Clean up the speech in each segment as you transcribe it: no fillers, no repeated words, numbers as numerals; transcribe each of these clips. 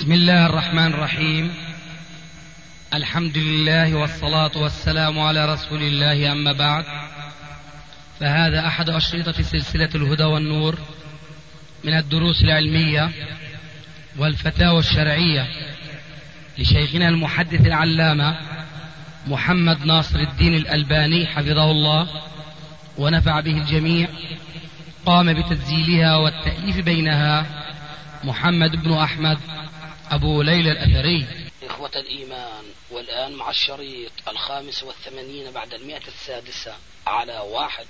بسم الله الرحمن الرحيم. الحمد لله والصلاة والسلام على رسول الله، أما بعد، فهذا أحد أشرطة سلسلة الهدى والنور من الدروس العلمية والفتاوى الشرعية لشيخنا المحدث العلامة محمد ناصر الدين الألباني حفظه الله ونفع به الجميع. قام بتسجيلها والتأليف بينها محمد بن أحمد أبو ليلى الأثري. إخوة الإيمان، والآن مع الشريط 85 بعد 106 على 1.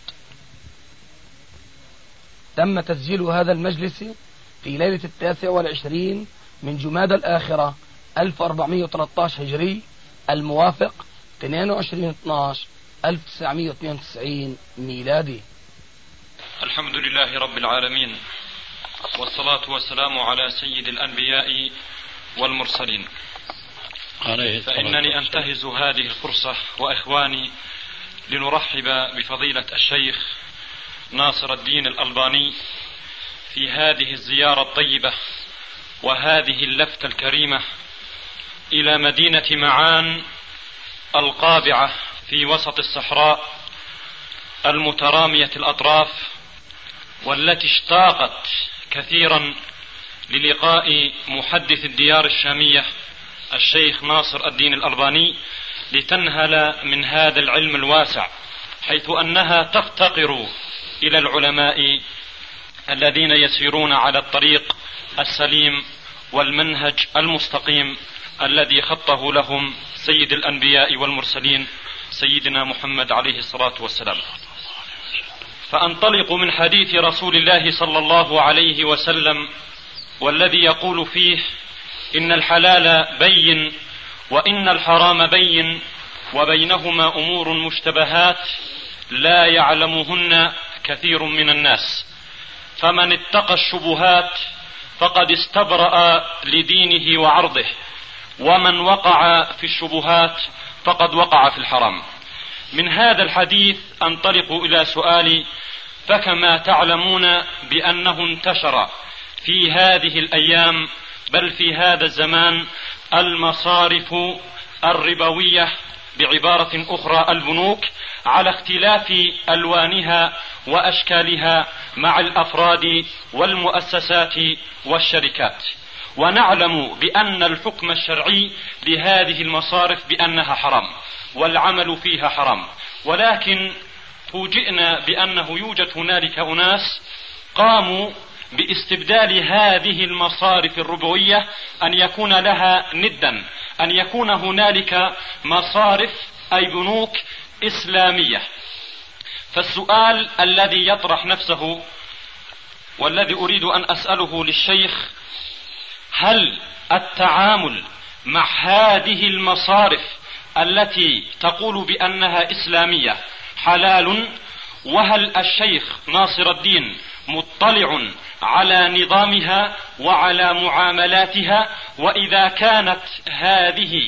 تم تسجيل هذا المجلس في ليلة 29 من جمادى الآخرة 1413 هجري، الموافق 22/12/1992 ميلادي. الحمد لله رب العالمين، والصلاة والسلام على سيد الأنبياء والمرسلين. فإنني أنتهز هذه الفرصة وإخواني لنرحب بفضيلة الشيخ ناصر الدين الألباني في هذه الزيارة الطيبة وهذه اللفتة الكريمة إلى مدينة معان القابعة في وسط الصحراء المترامية الأطراف، والتي اشتاقت كثيرا للقاء محدث الديار الشامية الشيخ ناصر الدين الألباني لتنهل من هذا العلم الواسع، حيث أنها تفتقر إلى العلماء الذين يسيرون على الطريق السليم والمنهج المستقيم الذي خطه لهم سيد الأنبياء والمرسلين سيدنا محمد عليه الصلاة والسلام. فأنطلق من حديث رسول الله صلى الله عليه وسلم، والذي يقول فيه: إن الحلال بين وإن الحرام بين وبينهما أمور مشتبهات لا يعلمهن كثير من الناس، فمن اتقى الشبهات فقد استبرأ لدينه وعرضه، ومن وقع في الشبهات فقد وقع في الحرام. من هذا الحديث أنطلق إلى سؤالي: فكما تعلمون بأنه انتشر في هذه الأيام بل في هذا الزمان المصارف الربوية، بعبارة أخرى البنوك، على اختلاف ألوانها وأشكالها مع الأفراد والمؤسسات والشركات. ونعلم بأن الحكم الشرعي لهذه المصارف بأنها حرام والعمل فيها حرام، ولكن فوجئنا بأنه يوجد هنالك أناس قاموا باستبدال هذه المصارف الربوية أن يكون لها ندا، أن يكون هنالك مصارف أي بنوك إسلامية. فالسؤال الذي يطرح نفسه والذي أريد أن أسأله للشيخ: هل التعامل مع هذه المصارف التي تقول بأنها إسلامية حلال؟ وهل الشيخ ناصر الدين مطلع على نظامها وعلى معاملاتها؟ وإذا كانت هذه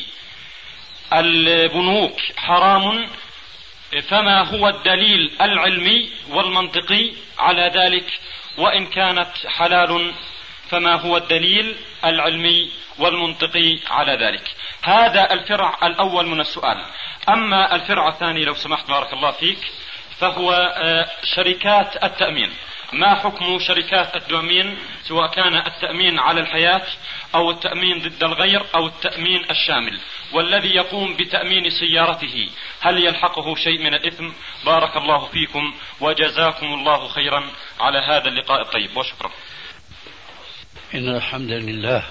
البنوك حرام فما هو الدليل العلمي والمنطقي على ذلك؟ وإن كانت حلال فما هو الدليل العلمي والمنطقي على ذلك؟ هذا الفرع الأول من السؤال. أما الفرع الثاني لو سمحت بارك الله فيك، فهو شركات التأمين. ما حكم شركات التأمين، سواء كان التأمين على الحياة أو التأمين ضد الغير أو التأمين الشامل؟ والذي يقوم بتأمين سيارته هل يلحقه شيء من الإثم؟ بارك الله فيكم وجزاكم الله خيرا على هذا اللقاء الطيب، وشكرا. إن الحمد لله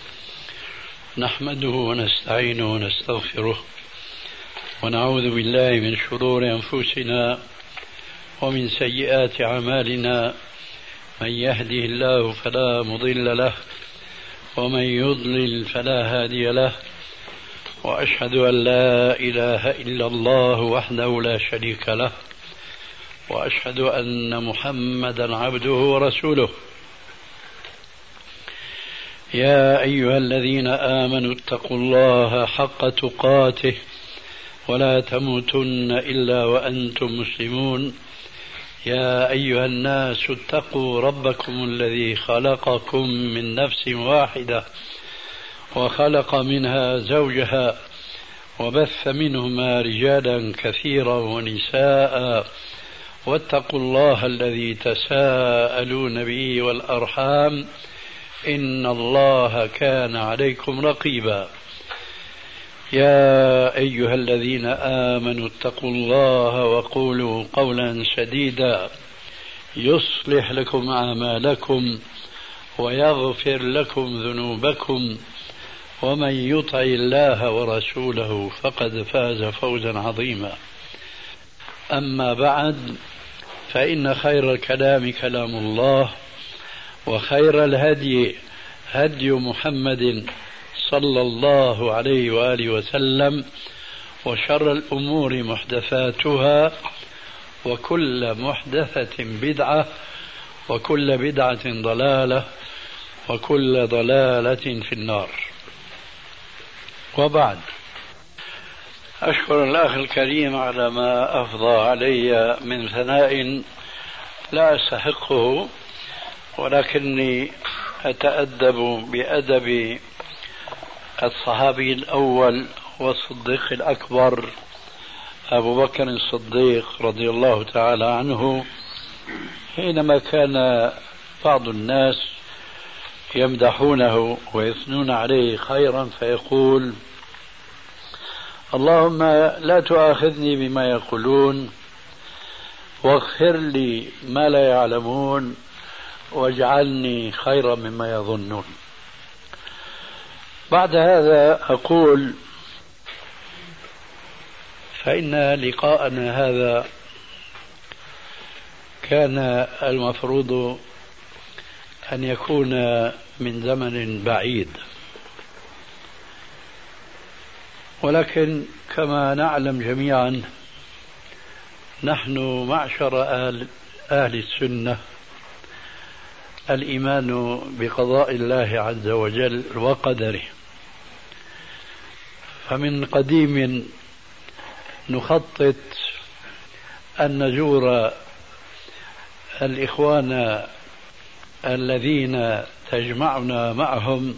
نحمده ونستعينه ونستغفره ونعوذ بالله من شرور أنفسنا ومن سيئات أعمالنا، من يهده الله فلا مضل له ومن يضلل فلا هادي له، وأشهد أن لا إله إلا الله وحده لا شريك له، وأشهد أن محمدا عبده ورسوله. يا أيها الذين آمنوا اتقوا الله حق تقاته ولا تموتن إلا وأنتم مسلمون. يا أيها الناس اتقوا ربكم الذي خلقكم من نفس واحدة وخلق منها زوجها وبث منهما رجالا كثيرا ونساء واتقوا الله الذي تساءلون به والأرحام إن الله كان عليكم رقيبا. يا أيها الذين آمنوا اتقوا الله وقولوا قولا سديدا يصلح لكم أعمالكم ويغفر لكم ذنوبكم ومن يطع الله ورسوله فقد فاز فوزا عظيما. أما بعد، فإن خير الكلام كلام الله، وخير الهدي هدي محمد صلى الله عليه وآله وسلم، وشر الأمور محدثاتها، وكل محدثة بدعة، وكل بدعة ضلالة، وكل ضلالة في النار. وبعد، أشكر الأخ الكريم على ما أفضى علي من ثناء لا أستحقه، ولكني أتأدب بأدب الصحابي الأول والصديق الأكبر أبو بكر الصديق رضي الله تعالى عنه، حينما كان بعض الناس يمدحونه ويثنون عليه خيرا فيقول: اللهم لا تؤاخذني بما يقولون، واغفر لي ما لا يعلمون، واجعلني خيرا مما يظنون. بعد هذا أقول: فإن لقاءنا هذا كان المفروض أن يكون من زمن بعيد، ولكن كما نعلم جميعا نحن معشر أهل السنة الإيمان بقضاء الله عز وجل وقدره، فمن قديم نخطط أن نزور الإخوان الذين تجمعنا معهم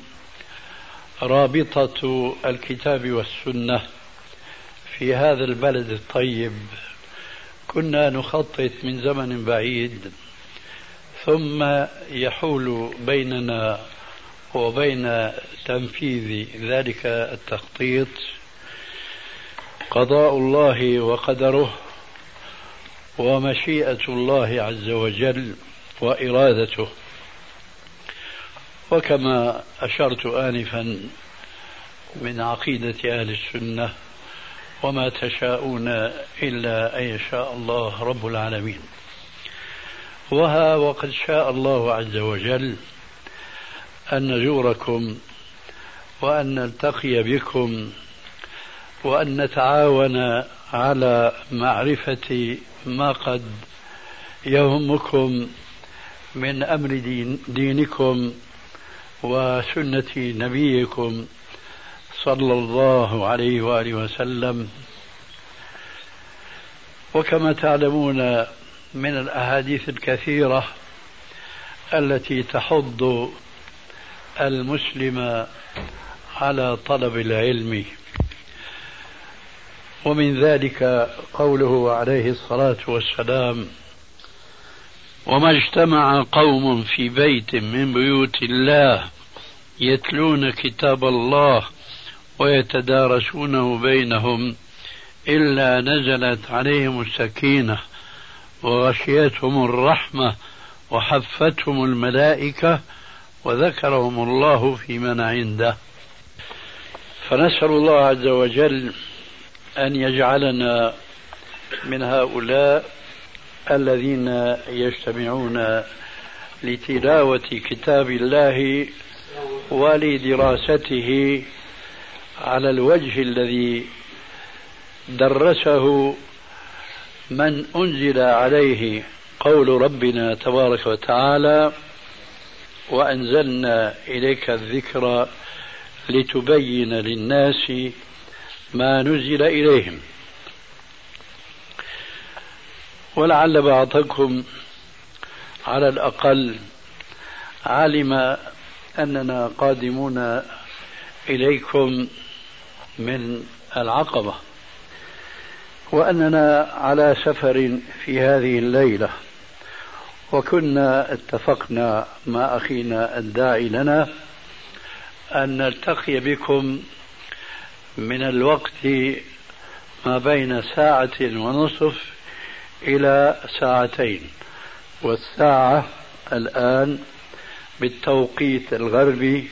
رابطة الكتاب والسنة في هذا البلد الطيب. كنا نخطط من زمن بعيد، ثم يحول بيننا وبين تنفيذ ذلك التخطيط قضاء الله وقدره ومشيئة الله عز وجل وإرادته. وكما أشرت آنفا من عقيدة أهل السنة: وما تشاءون إلا أن يشاء الله رب العالمين. وقد شاء الله عز وجل أن نزوركم وأن نلتقي بكم وأن نتعاون على معرفة ما قد يهمكم من أمر دينكم وسنة نبيكم صلى الله عليه وآله وسلم. وكما تعلمون من الأحاديث الكثيرة التي تحض المسلم على طلب العلم، ومن ذلك قوله عليه الصلاة والسلام: وما اجتمع قوم في بيت من بيوت الله يتلون كتاب الله ويتدارسونه بينهم إلا نزلت عليهم السكينة وغشيتهم الرحمة وحفتهم الملائكة وذكرهم الله في من عنده. فنسأل الله عز وجل أن يجعلنا من هؤلاء الذين يجتمعون لتلاوة كتاب الله ولدراسته على الوجه الذي درسه من أنزل عليه قول ربنا تبارك وتعالى: وأنزلنا إليك الذكر لتبين للناس ما نزل إليهم. ولعل بعضكم على الأقل علم أننا قادمون إليكم من العقبة، وأننا على سفر في هذه الليلة، وكنا اتفقنا مع أخينا الداعي لنا أن نلتقي بكم من الوقت ما بين 1.5 ساعة إلى 2 ساعات، والساعة الآن بالتوقيت الغربي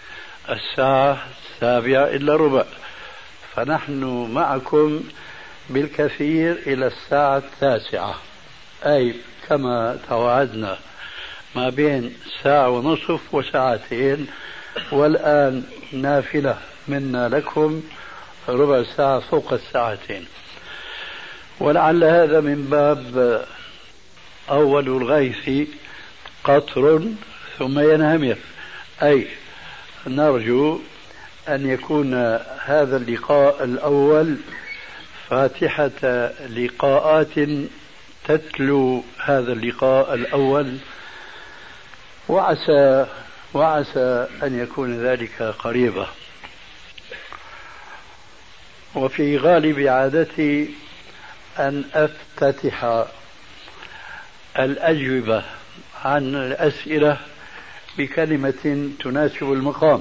7:45، فنحن معكم بالكثير إلى 9:00، أي كما توعدنا ما بين 1.5 ساعة و2 والآن نافلة منا لكم ربع ساعة فوق 2 ساعات. ولعل هذا من باب أول الغيث قطر ثم ينهمر، أي نرجو أن يكون هذا اللقاء الأول فاتحة لقاءات تتلو هذا اللقاء الأول، وعسى أن يكون ذلك قريبا. وفي غالب عادتي أن أفتتح الأجوبة عن الأسئلة بكلمة تناسب المقام،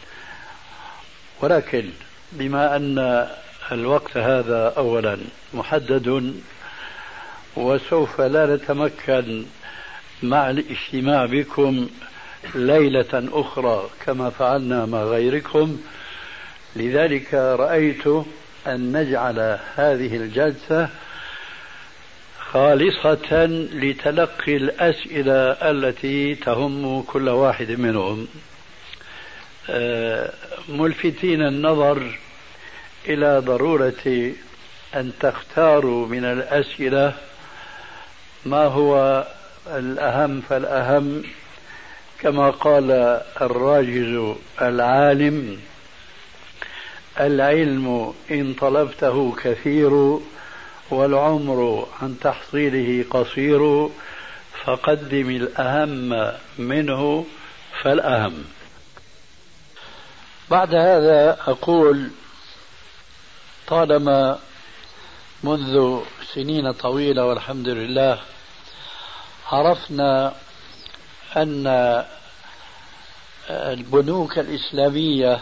ولكن بما أن الوقت هذا أولا محدد، وسوف لا نتمكن مع الاجتماع بكم ليلة أخرى كما فعلنا مع غيركم، لذلك رأيت أن نجعل هذه الجلسة خالصة لتلقي الأسئلة التي تهم كل واحد منهم، ملفتين النظر إلى ضرورة أن تختاروا من الأسئلة ما هو الأهم فالأهم، كما قال الراجز العالم: العلم إن طلبته كثير، والعمر عن تحصيله قصير، فقدم الأهم منه فالأهم. بعد هذا أقول: طالما منذ سنين طويلة والحمد لله عرفنا أن البنوك الإسلامية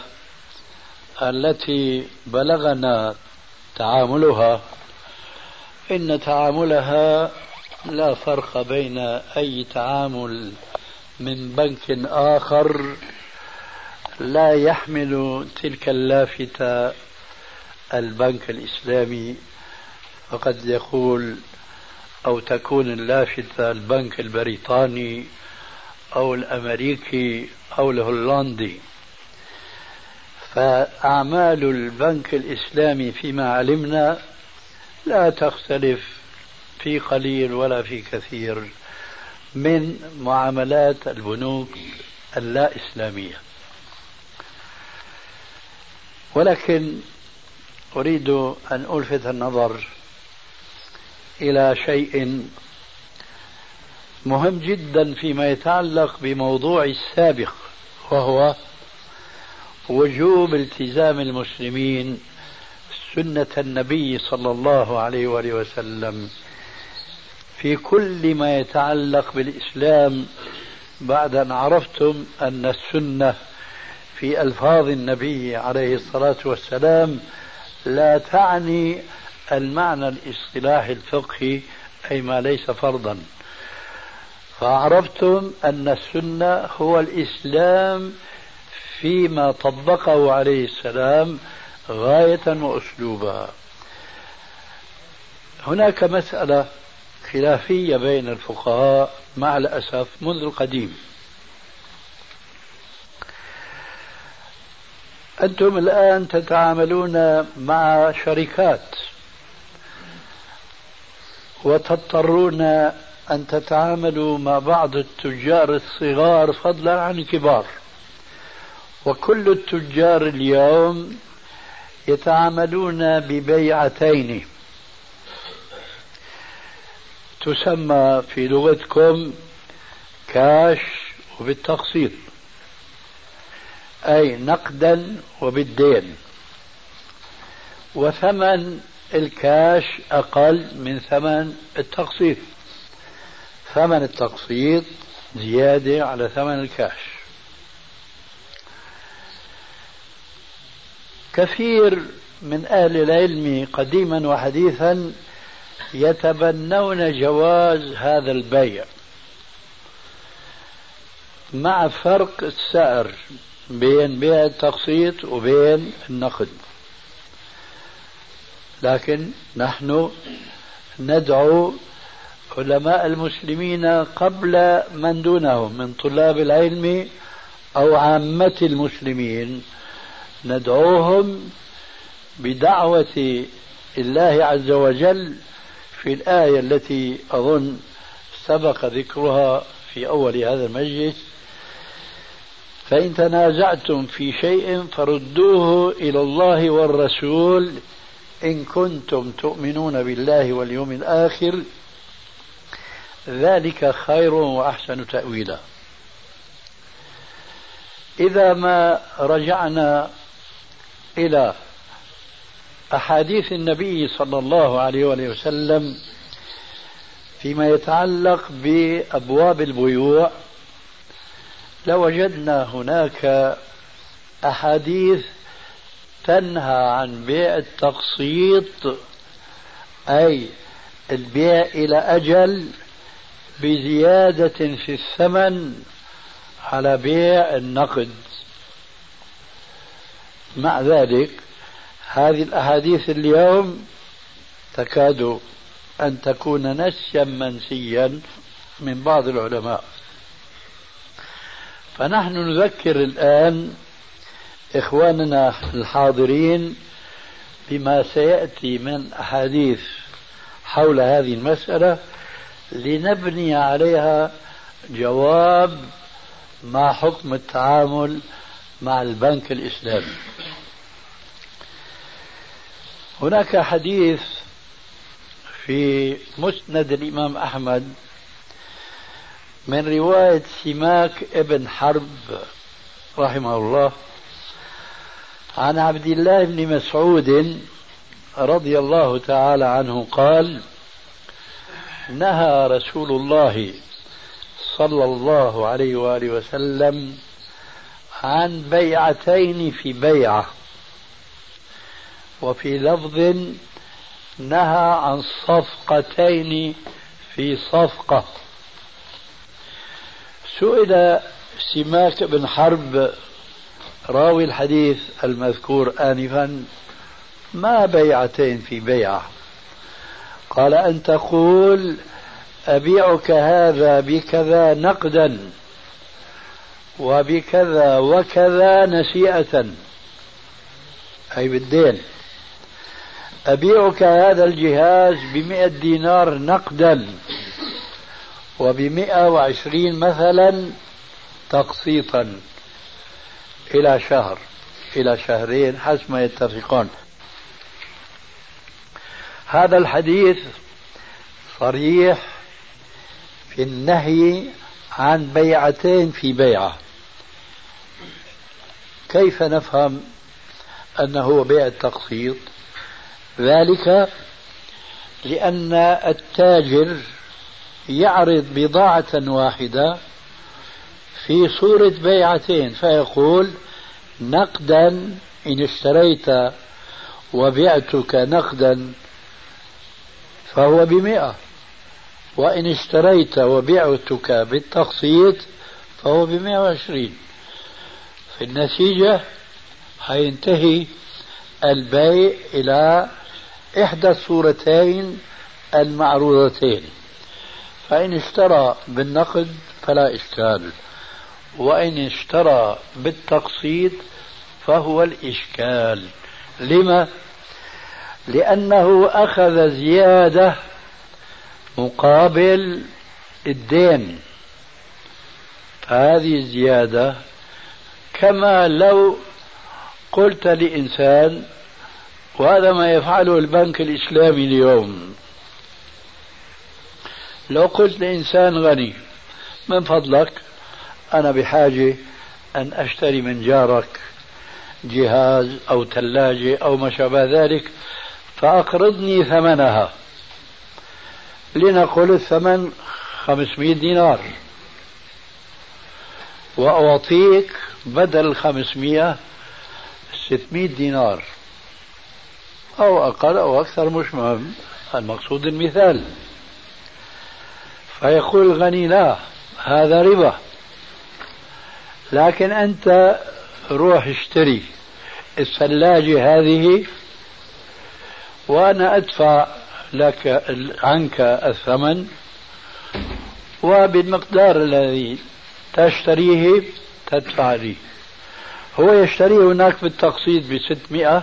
التي بلغنا تعاملها، إن تعاملها لا فرق بين أي تعامل من بنك آخر لا يحمل تلك اللافتة البنك الإسلامي، فقد يقول أو تكون اللافتة البنك البريطاني أو الأمريكي أو الهولندي. فأعمال البنك الإسلامي فيما علمنا لا تختلف في قليل ولا في كثير من معاملات البنوك اللا إسلامية. ولكن أريد أن ألفت النظر إلى شيء مهم جدا فيما يتعلق بموضوع السابق، وهو وجوب التزام المسلمين سنة النبي صلى الله عليه وآله وسلم في كل ما يتعلق بالإسلام، بعد أن عرفتم أن السنة في ألفاظ النبي عليه الصلاة والسلام لا تعني المعنى الاصطلاحي الفقهي، أي ما ليس فرضا. فعرفتم أن السنة هو الإسلام فيما طبقه عليه السلام غاية وأسلوبا. هناك مسألة خلافية بين الفقهاء مع الأسف منذ القديم. أنتم الآن تتعاملون مع شركات وتضطرون أن تتعاملوا مع بعض التجار الصغار فضلا عن الكبار، وكل التجار اليوم يتعاملون ببيعتين تسمى في لغتكم كاش وبالتقسيط. أي نقدا وبالدين، وثمن الكاش أقل من ثمن التقسيط. ثمن التقسيط زيادة على ثمن الكاش. كثير من أهل العلم قديما وحديثا يتبنون جواز هذا البيع مع فرق السعر بين بيع التقسيط وبين النقد، لكن نحن ندعو علماء المسلمين قبل من دونهم من طلاب العلم أو عامة المسلمين، ندعوهم بدعوة الله عز وجل في الآية التي أظن سبق ذكرها في أول هذا المجلس: فإن تنازعتم في شيء فردوه إلى الله والرسول إن كنتم تؤمنون بالله واليوم الآخر ذلك خير وأحسن تأويلا. إذا ما رجعنا إلى أحاديث النبي صلى الله عليه وسلم فيما يتعلق بأبواب البيوع، لوجدنا هناك أحاديث تنهى عن بيع التقسيط، أي البيع إلى أجل بزيادة في الثمن على بيع النقد. مع ذلك هذه الأحاديث اليوم تكاد أن تكون نسيا منسيا من بعض العلماء. فنحن نذكر الآن إخواننا الحاضرين بما سيأتي من أحاديث حول هذه المسألة لنبني عليها جواب ما حكم التعامل مع البنك الإسلامي. هناك حديث في مسند الإمام أحمد من رواية سماك ابن حرب رحمه الله عن عبد الله بن مسعود رضي الله تعالى عنه قال: نهى رسول الله صلى الله عليه وآله وسلم عن بيعتين في بيعة، وفي لفظ نهى عن صفقتين في صفقة. سئل سماك بن حرب راوي الحديث المذكور آنفا: ما بيعتين في بيعة؟ قال: أن تقول أبيعك هذا بكذا نقدا وبكذا وكذا نسيئة، أي بالدين. أبيعك هذا الجهاز ب100 دينار نقدا وب120 مثلا تقسيطا إلى شهر إلى شهرين حسب ما يتفقون. هذا الحديث صريح في النهي عن بيعتين في بيعة. كيف نفهم أنه بيع التقسيط؟ ذلك لأن التاجر يعرض بضاعة واحدة في صورة بيعتين، فيقول: نقدا إن اشتريت وبعتك نقدا فهو ب100، وإن اشتريت وبعتك بالتقسيط فهو ب120. في النتيجة حينتهي البيع إلى إحدى الصورتين المعروضتين، فإن اشترى بالنقد فلا إشكال، وإن اشترى بالتقسيط فهو الإشكال. لما؟ لأنه أخذ زيادة مقابل الدين، فهذه الزيادة كما لو قلت لإنسان، وهذا ما يفعله البنك الإسلامي اليوم، لو قلت لإنسان غني: من فضلك أنا بحاجة أن أشتري من جارك جهاز أو ثلاجة أو ما شابه ذلك فأقرضني ثمنها، لنقل الثمن 500 دينار، وأعطيك بدل 500 600 دينار أو أقل أو أكثر، مش مهم، المقصود المثال. فيقول الغني لا، هذا ربا، لكن أنت روح اشتري الثلاجة هذه وأنا أدفع لك عنك الثمن، وبالمقدار الذي تشتريه تدفع لي. هو يشتريه هناك بالتقسيط ب600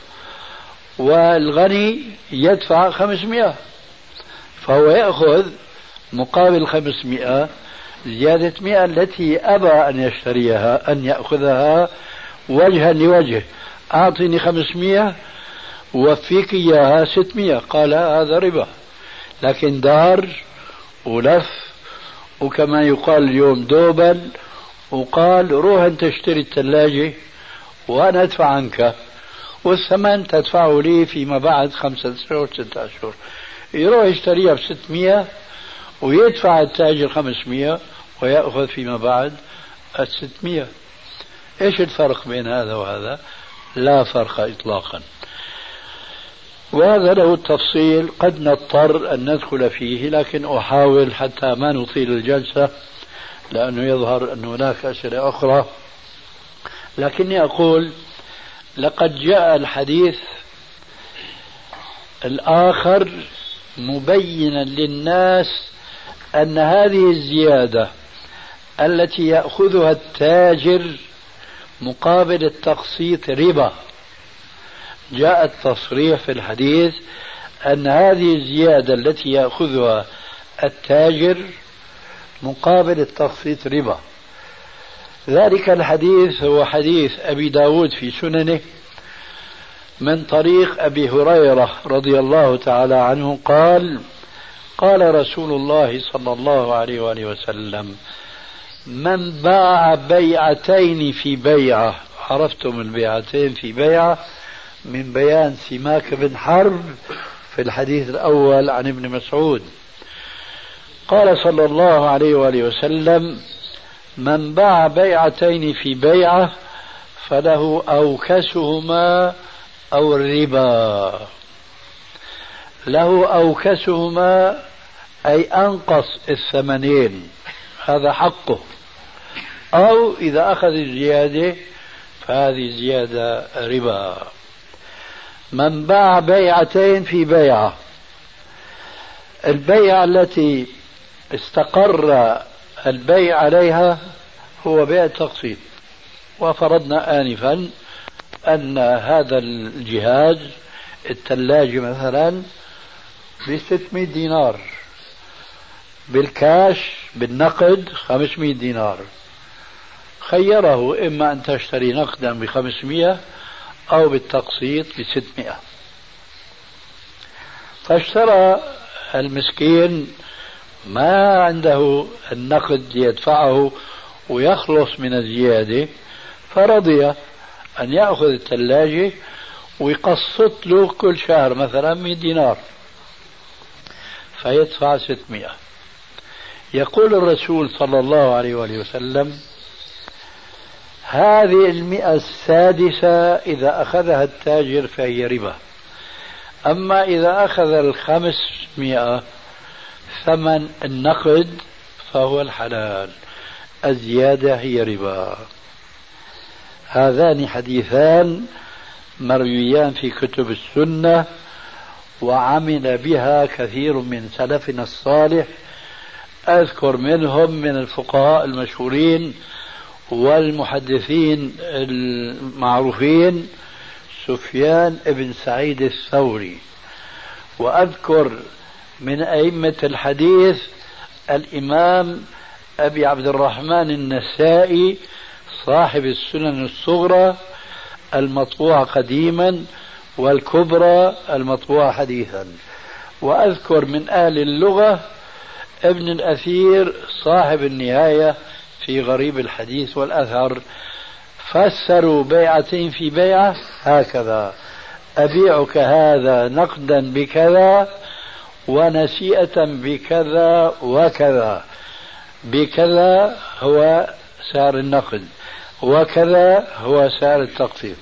والغني يدفع 500، فهو يأخذ مقابل 500 زيادة 100 التي أبى أن يشتريها، أن يأخذها وجها لوجه. أعطني 500 وفيك إياها 600، قال هذا ربا. لكن دار ولف، وكما يقال اليوم دوبل، وقال روح أنت تشتري الثلاجة وأنا أدفع عنك، والثمن تدفعه لي فيما بعد 5 أشهر 6 أشهر. يروح يشتريها ب600 ويدفع التاجر 500 ويأخذ فيما بعد 600. إيش الفرق بين هذا وهذا؟ لا فرق إطلاقا. وهذا له التفصيل قد نضطر أن ندخل فيه، لكن أحاول حتى ما نطيل الجلسة، لأنه يظهر أن هناك أسئلة أخرى. لكني أقول لقد جاء الحديث الآخر مبينا للناس أن هذه الزيادة التي يأخذها التاجر مقابل التقسيط ربا. جاء التصريح في الحديث أن هذه الزيادة التي يأخذها التاجر مقابل التقسيط ربا. ذلك الحديث هو حديث أبي داود في سننه من طريق أبي هريرة رضي الله تعالى عنه قال: قال رسول الله صلى الله عليه وآله وسلم: من باع بيعتين في بيعة. عرفتم البيعتين في بيعة من بيان سماك بن حرب في الحديث الأول عن ابن مسعود. قال صلى الله عليه وآله وسلم: من باع بيعتين في بيعة فله أوكسهما أو الربا. له أوكسهما أي أنقص الثمنين، هذا حقه، أو إذا أخذ الزيادة فهذه زيادة ربا. من باع بيعتين في بيعة، البيعة التي استقر البيع عليها هو بيع التقسيط. وفرضنا آنفا أن هذا الجهاز الثلاجة مثلا ب600 دينار، بالكاش بالنقد 500 دينار. خيره إما أن تشتري نقدا ب500 أو بالتقسيط ب600. فاشترى المسكين ما عنده النقد يدفعه ويخلص من الزيادة، فرضي أن يأخذ الثلاجة ويقسط له كل شهر مثلا 100 دينار فيدفع 600. يقول الرسول صلى الله عليه وآله وسلم: هذه 100 السادسة إذا أخذها التاجر فهي ربا. أما إذا أخذ 500 ثمن النقد فهو الحلال، الزيادة هي ربا. هذان حديثان مرويان في كتب السنة، وعمل بها كثير من سلفنا الصالح. أذكر منهم من الفقهاء المشهورين والمحدثين المعروفين سفيان بن سعيد الثوري، وأذكر من أئمة الحديث الإمام أبي عبد الرحمن النسائي صاحب السنن الصغرى المطبوعة قديما والكبرى المطبوعة حديثا. وأذكر من أهل اللغة ابن الأثير صاحب النهاية في غريب الحديث والأثر فسروا بيعتين في بيعة هكذا: أبيعك هذا نقدا بكذا ونسيئة بكذا وكذا، بكذا هو سعر النقد وكذا هو سعر التقسيط.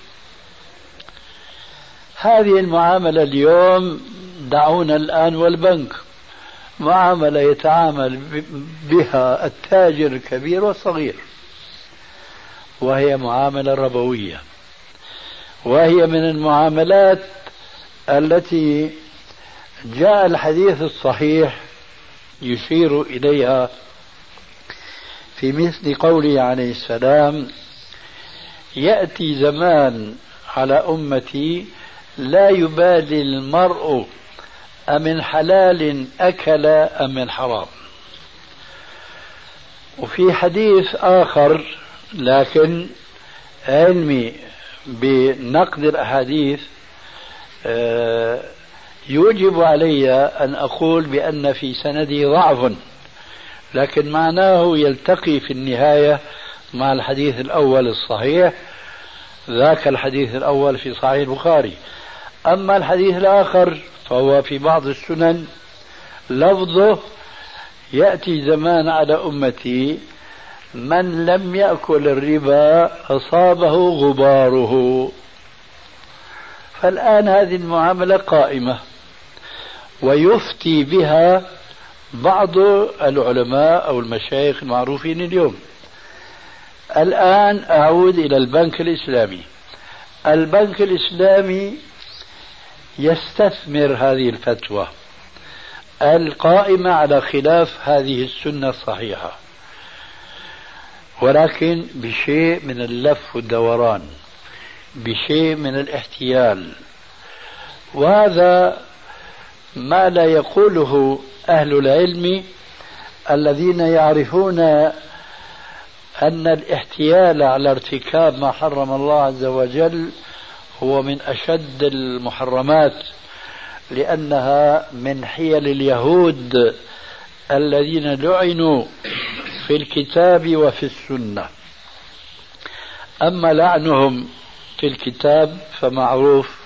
هذه المعاملة اليوم دعونا الآن والبنك، معاملة يتعامل بها التاجر الكبير والصغير، وهي معاملة ربوية، وهي من المعاملات التي جاء الحديث الصحيح يشير إليها في مثل قوله عليه السلام: يأتي زمان على أمتي لا يبالي المرء أمن حلال أكل أم من حرام. وفي حديث آخر لكن علمي بنقد الأحاديث يوجب علي أن أقول بأن في سنده ضعف، لكن معناه يلتقي في النهاية مع الحديث الأول الصحيح، ذاك الحديث الأول في صحيح البخاري. أما الحديث الآخر فهو في بعض السنن لفظه: يأتي زمان على أمتي من لم يأكل الربا أصابه غباره. فالآن هذه المعاملة قائمة ويفتي بها بعض العلماء أو المشايخ المعروفين اليوم. الآن أعود إلى البنك الإسلامي. البنك الإسلامي يستثمر هذه الفتوى القائمة على خلاف هذه السنة الصحيحة، ولكن بشيء من اللف والدوران، بشيء من الاحتيال، وهذا ما لا يقوله أهل العلم الذين يعرفون أن الاحتيال على ارتكاب ما حرم الله عز وجل هو من أشد المحرمات، لأنها من حيل اليهود الذين لعنوا في الكتاب وفي السنة. أما لعنهم في الكتاب فمعروف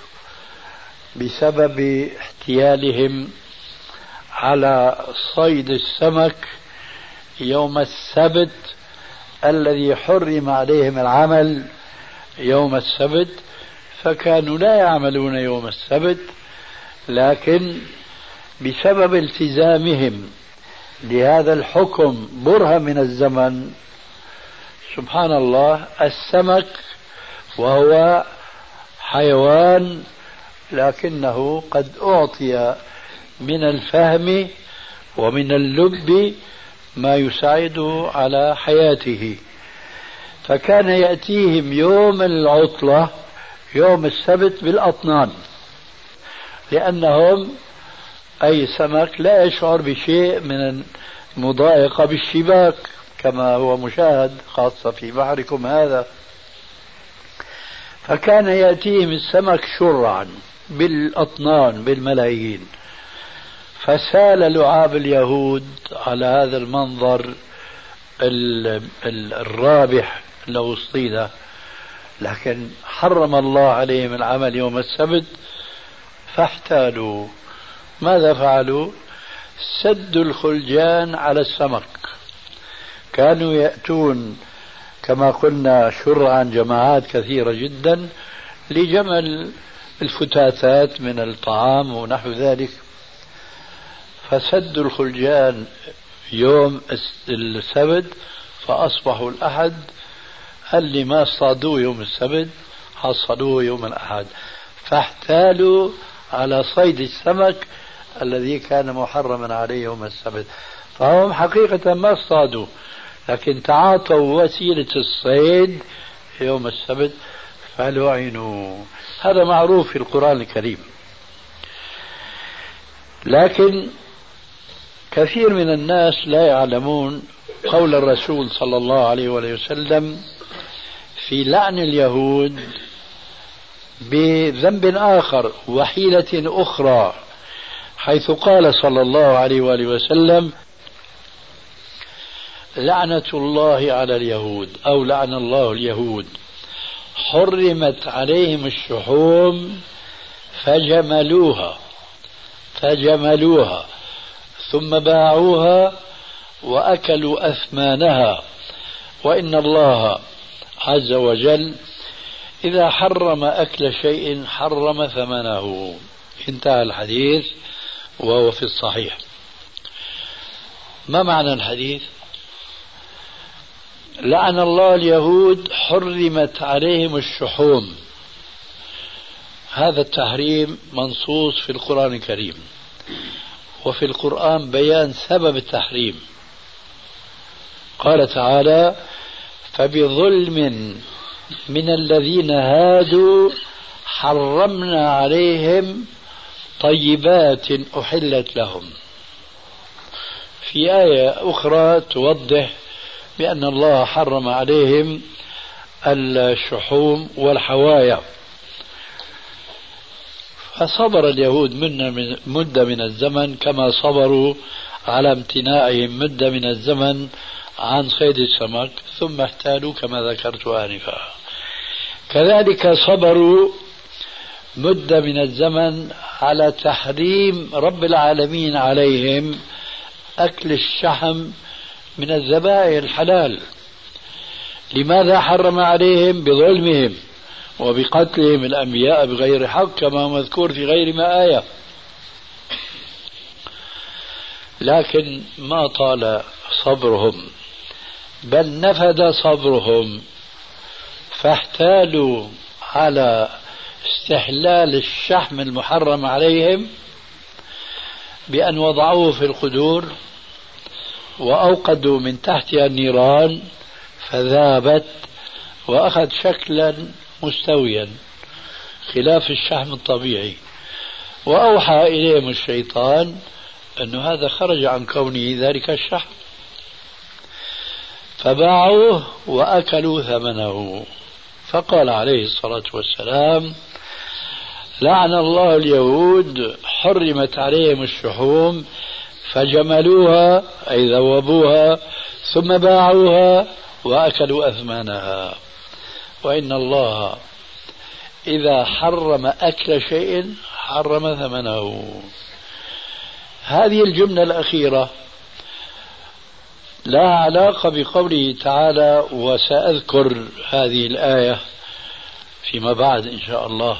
بسبب احتيالهم على صيد السمك يوم السبت الذي حرم عليهم العمل يوم السبت، فكانوا لا يعملون يوم السبت، لكن بسبب التزامهم لهذا الحكم برهة من الزمن، سبحان الله، السمك وهو حيوان لكنه قد أعطي من الفهم ومن اللب ما يساعده على حياته، فكان يأتيهم يوم العطلة يوم السبت بالأطنان، لأنهم أي سمك لا يشعر بشيء من المضايقة بالشباك كما هو مشاهد خاصة في بحركم هذا، فكان يأتيهم السمك شرعا بالأطنان بالملايين. فسال لعاب اليهود على هذا المنظر الرابح لو اصطيد، لكن حرم الله عليهم العمل يوم السبت فاحتالوا. ماذا فعلوا؟ سدوا الخلجان على السمك، كانوا يأتون كما قلنا شرعا جماعات كثيرة جدا لجمل الفتاتات من الطعام ونحو ذلك، فسدوا الخلجان يوم السبت فأصبحوا الأحد اللي ما اصطادوه يوم السبت حصلوه يوم الأحد، فاحتالوا على صيد السمك الذي كان محرما عليه يوم السبت. فهم حقيقة ما اصطادوا لكن تعاطوا وسيلة الصيد يوم السبت فلعنوا. هذا معروف في القرآن الكريم. لكن كثير من الناس لا يعلمون قول الرسول صلى الله عليه وسلم في لعن اليهود بذنب آخر وحيلة أخرى، حيث قال صلى الله عليه وسلم: لعنة الله على اليهود أو لعن الله اليهود، حرمت عليهم الشحوم فجملوها ثم باعوها وأكلوا أثمانها، وإن الله عز وجل إذا حرم أكل شيء حرم ثمنه. انتهى الحديث وهو في الصحيح. ما معنى الحديث؟ لعن الله اليهود حرمت عليهم الشحوم، هذا التحريم منصوص في القرآن الكريم، وفي القرآن بيان سبب التحريم. قال تعالى: فبظلم من الذين هادوا حرمنا عليهم طيبات أحلت لهم. في آية أخرى توضح بأن الله حرم عليهم الشحوم والحوايا. فصبر اليهود مدة من الزمن كما صبروا على امتناعهم مدة من الزمن عن صيد السمك، ثم احتالوا كما ذكرت آنفا. كذلك صبروا مدة من الزمن على تحريم رب العالمين عليهم أكل الشحم من الذبائح الحلال. لماذا حرم عليهم؟ بظلمهم وبقتلهم الأنبياء بغير حق كما مذكور في غير ما آية. لكن ما طال صبرهم، بل نفد صبرهم، فاحتالوا على استحلال الشحم المحرم عليهم بأن وضعوه في القدور وأوقدوا من تحتها النيران فذابت وأخذ شكلا مستويا خلاف الشحم الطبيعي، وأوحى إليهم الشيطان أن هذا خرج عن كونه ذلك الشحم، فباعوه وأكلوا ثمنه. فقال عليه الصلاة والسلام: لعن الله اليهود حرمت عليهم الشحوم فجملوها أي ذوبوها ثم باعوها وأكلوا أثمانها، وإن الله إذا حرم أكل شيء حرم ثمنه. هذه الجملة الأخيرة لا علاقة بقوله تعالى، وسأذكر هذه الآية فيما بعد إن شاء الله: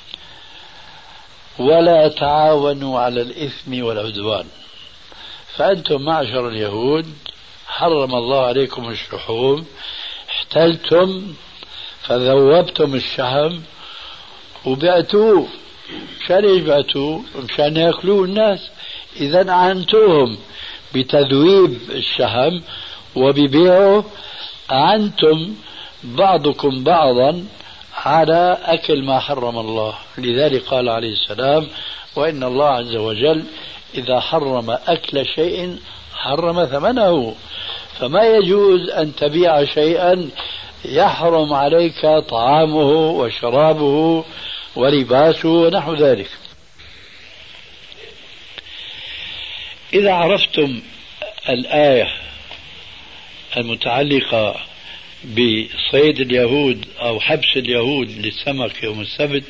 ولا تعاونوا على الإثم والعدوان. فأنتم معشر اليهود حرم الله عليكم الشحوم، احتلتم فذوبتم الشحم وبعتوه. مشان ايش بعتوه؟ مشان ياكلوه الناس. إذا أعنتوهم بتذويب الشحم وببيعه، أعنتم بعضكم بعضا على أكل ما حرم الله. لذلك قال عليه السلام: وإن الله عز وجل إذا حرم أكل شيء حرم ثمنه. فما يجوز أن تبيع شيئا يحرم عليك طعامه وشرابه ولباسه ونحو ذلك. إذا عرفتم الآية المتعلقة بصيد اليهود أو حبس اليهود للسمك يوم السبت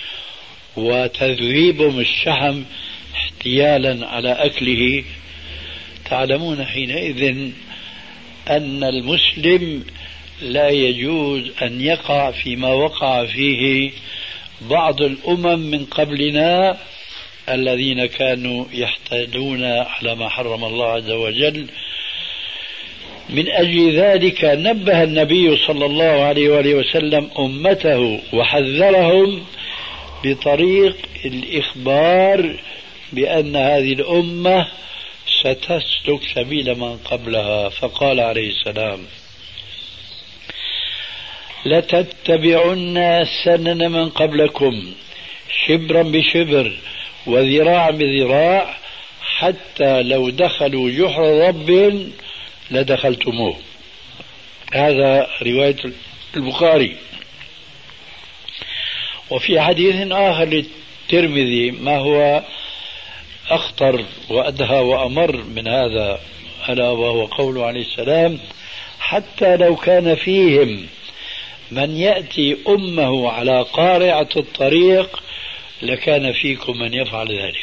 وتذويبهم الشحم احتيالا على أكله، تعلمون حينئذ أن المسلم لا يجوز أن يقع فيما وقع فيه بعض الأمم من قبلنا الذين كانوا يحتالون على ما حرم الله عز وجل. من أجل ذلك نبه النبي صلى الله عليه وآله وسلم أمته وحذرهم بطريق الإخبار بأن هذه الأمة ستسلك سبيل من قبلها. فقال عليه السلام: لتتبعن سنن من قبلكم شبرا بشبر وذراعا بذراع حتى لو دخلوا جحر رب لدخلتموه. هذا رواية البخاري. وفي حديث آخر للترمذي ما هو أخطر وأدهى وأمر من ألا وهو قوله عليه السلام: حتى لو كان فيهم من يأتي أمه على قارعة الطريق لكان فيكم من يفعل ذلك.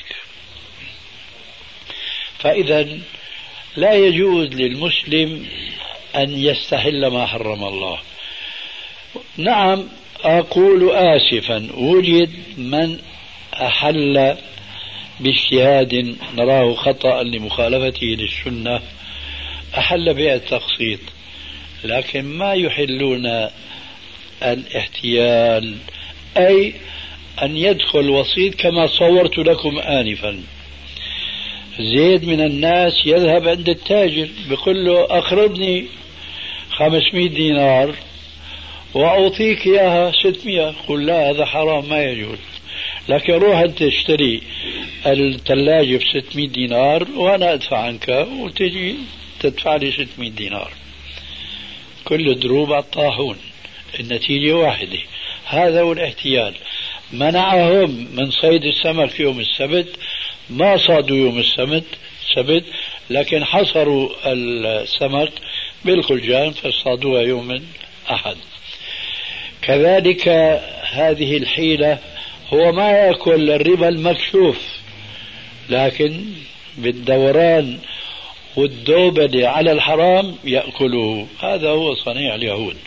فإذا لا يجوز للمسلم أن يستحل ما حرم الله. نعم، أقول آسفا، وجد من أحل باجتهاد نراه خطأ لمخالفته للسنة، أحل بيع التقسيط، لكن ما يحلون الاحتيال، أي أن يدخل وسيط كما صورت لكم آنفا. زيد من الناس يذهب عند التاجر بيقول له: أقرضني 500 دينار وأعطيك إياها 600. قل: لا، هذا حرام، ما يجوز. لكن روح أنت اشتري الثلاجة ب600 دينار وأنا أدفع عنك، وتجي تدفع لي 600 دينار. كل دروب على الطاحون، النتيجة واحدة. هذا هو الاحتيال. منعهم من صيد السمك يوم السبت، ما صادوا يوم السبت، لكن حصروا السمك بالخلجان فاصطادوها يوم الأحد. كذلك هذه الحيلة، هو ما يأكل الربا المكشوف، لكن بالدوران والدوبلة على الحرام يأكله. هذا هو صنيع اليهود.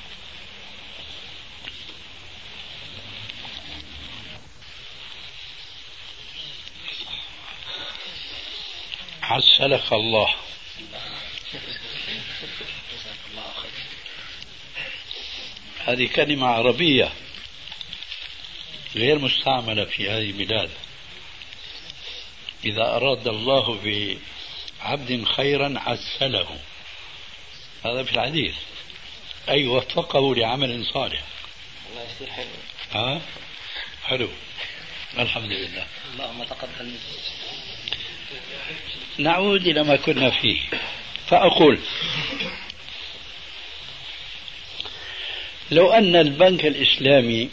عسلك الله. هذه كلمة عربية غير مستعملة في هذه البلاد. إذا أراد الله بعبد خيرا عسله، هذا في الحديث، أي وفقه لعمل صالح. الله يصير حلو. حلو، الحمد لله. اللهم تقبل. نعود إلى ما كنا فيه، فأقول: لو أن البنك الإسلامي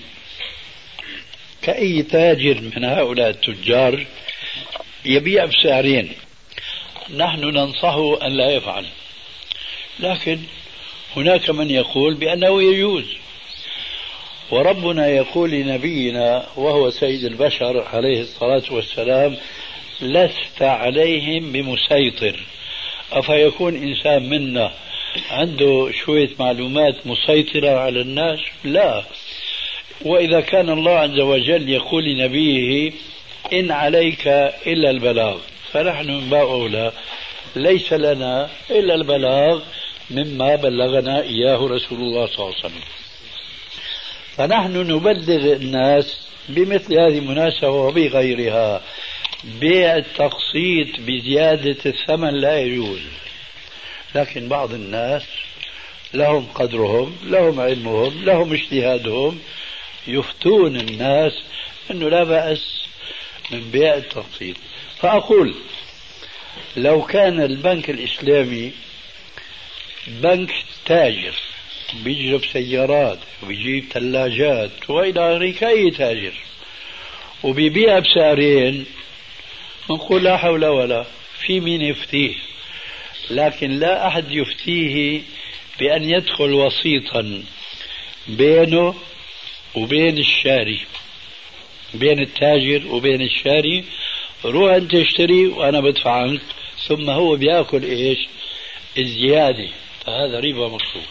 كأي تاجر من هؤلاء التجار يبيع بسعرين، نحن ننصحه أن لا يفعل، لكن هناك من يقول بأنه يجوز. وربنا يقول لنبينا وهو سيد البشر عليه الصلاة والسلام: لست عليهم بمسيطر. أفيكون إنسان منا عنده شوية معلومات مسيطرة على الناس؟ لا. وإذا كان الله عز وجل يقول لنبيه: إن عليك إلا البلاغ، فنحن من باب أولى ليس لنا إلا البلاغ مما بلغنا إياه رسول الله صلى الله عليه وسلم. فنحن نبلغ الناس بمثل هذه المناسبة وبغيرها. بيع التقسيط بزيادة الثمن لا يجوز، لكن بعض الناس لهم قدرهم، لهم علمهم، لهم اجتهادهم، يفتون الناس أنه لا بأس من بيع التقسيط. فأقول: لو كان البنك الإسلامي بنك تاجر بيجيب سيارات وبيجيب ثلاجات وإلى آخره كأي تاجر وبيبيع بسعرين، نقول لا حول ولا، في مين يفتيه. لكن لا أحد يفتيه بأن يدخل وسيطا بينه وبين الشاري، بين التاجر وبين الشاري: روح أنت اشتري وأنا بدفع عنك، ثم هو بيأكل إيش؟ الزيادة. فهذا ربا مكروه.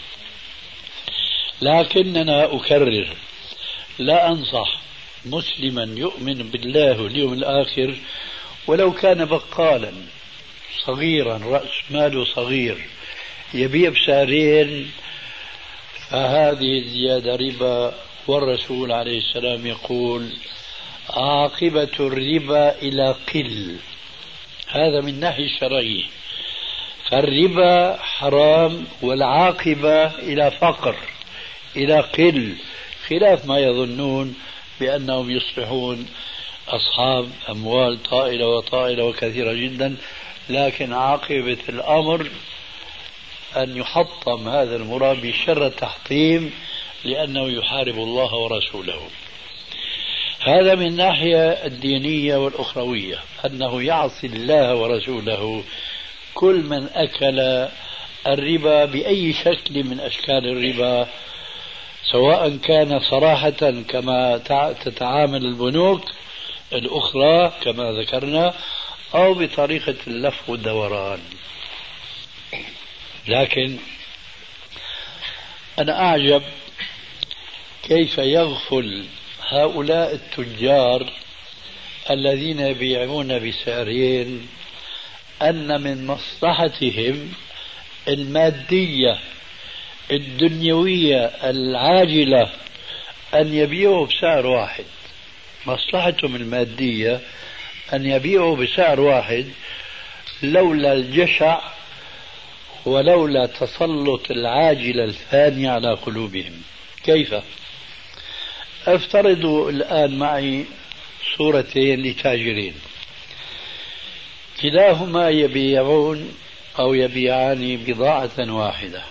لكننا أكرر: لا أنصح مسلما يؤمن بالله واليوم الآخر ولو كان بقالا صغيرا رأس ماله صغير يبيع بسعرين، فهذه الزيادة ربا. والرسول عليه السلام يقول: عاقبة الربا إلى قل. هذا من ناحية الشرعية، فالربا حرام والعاقبة إلى فقر، إلى قل، خلاف ما يظنون بأنهم يصبحون أصحاب أموال طائلة وطائلة وكثيرة جدا. لكن عاقبة الأمر أن يحطم هذا المرابي شر التحطيم، لأنه يحارب الله ورسوله. هذا من الناحية الدينية والأخروية، أنه يعصي الله ورسوله كل من أكل الربا بأي شكل من أشكال الربا، سواء كان صراحة كما تتعامل البنوك الأخرى كما ذكرنا، أو بطريقة اللف والدوران. لكن أنا أعجب كيف يغفل هؤلاء التجار الذين يبيعون بسعرين أن من مصلحتهم المادية الدنيوية العاجلة أن يبيعوا بسعر واحد. مصلحتهم المادية أن يبيعوا بسعر واحد، لولا الجشع ولولا تسلط العاجلة الفانية على قلوبهم. كيف؟ افترضوا الآن معي صورتين لتاجرين، كلاهما يبيعون أو يبيعان بضاعة واحدة.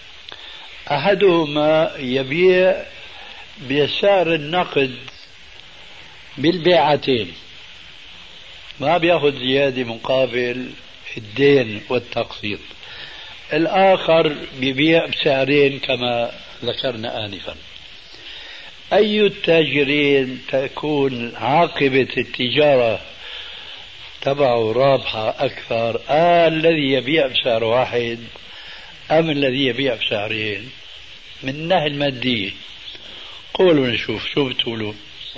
أحدهما يبيع بسعر النقد بالبيعتين، ما بياخذ زيادة مقابل الدين والتقسيط. الآخر يبيع بسعرين كما ذكرنا آنفا. أي التاجرين تكون عاقبة التجارة تبعه رابحة أكثر؟ الذي يبيع بسعر واحد أم الذي يبيع بسعرين؟ من الناحية المادية قولوا نشوف شو بتقولوا.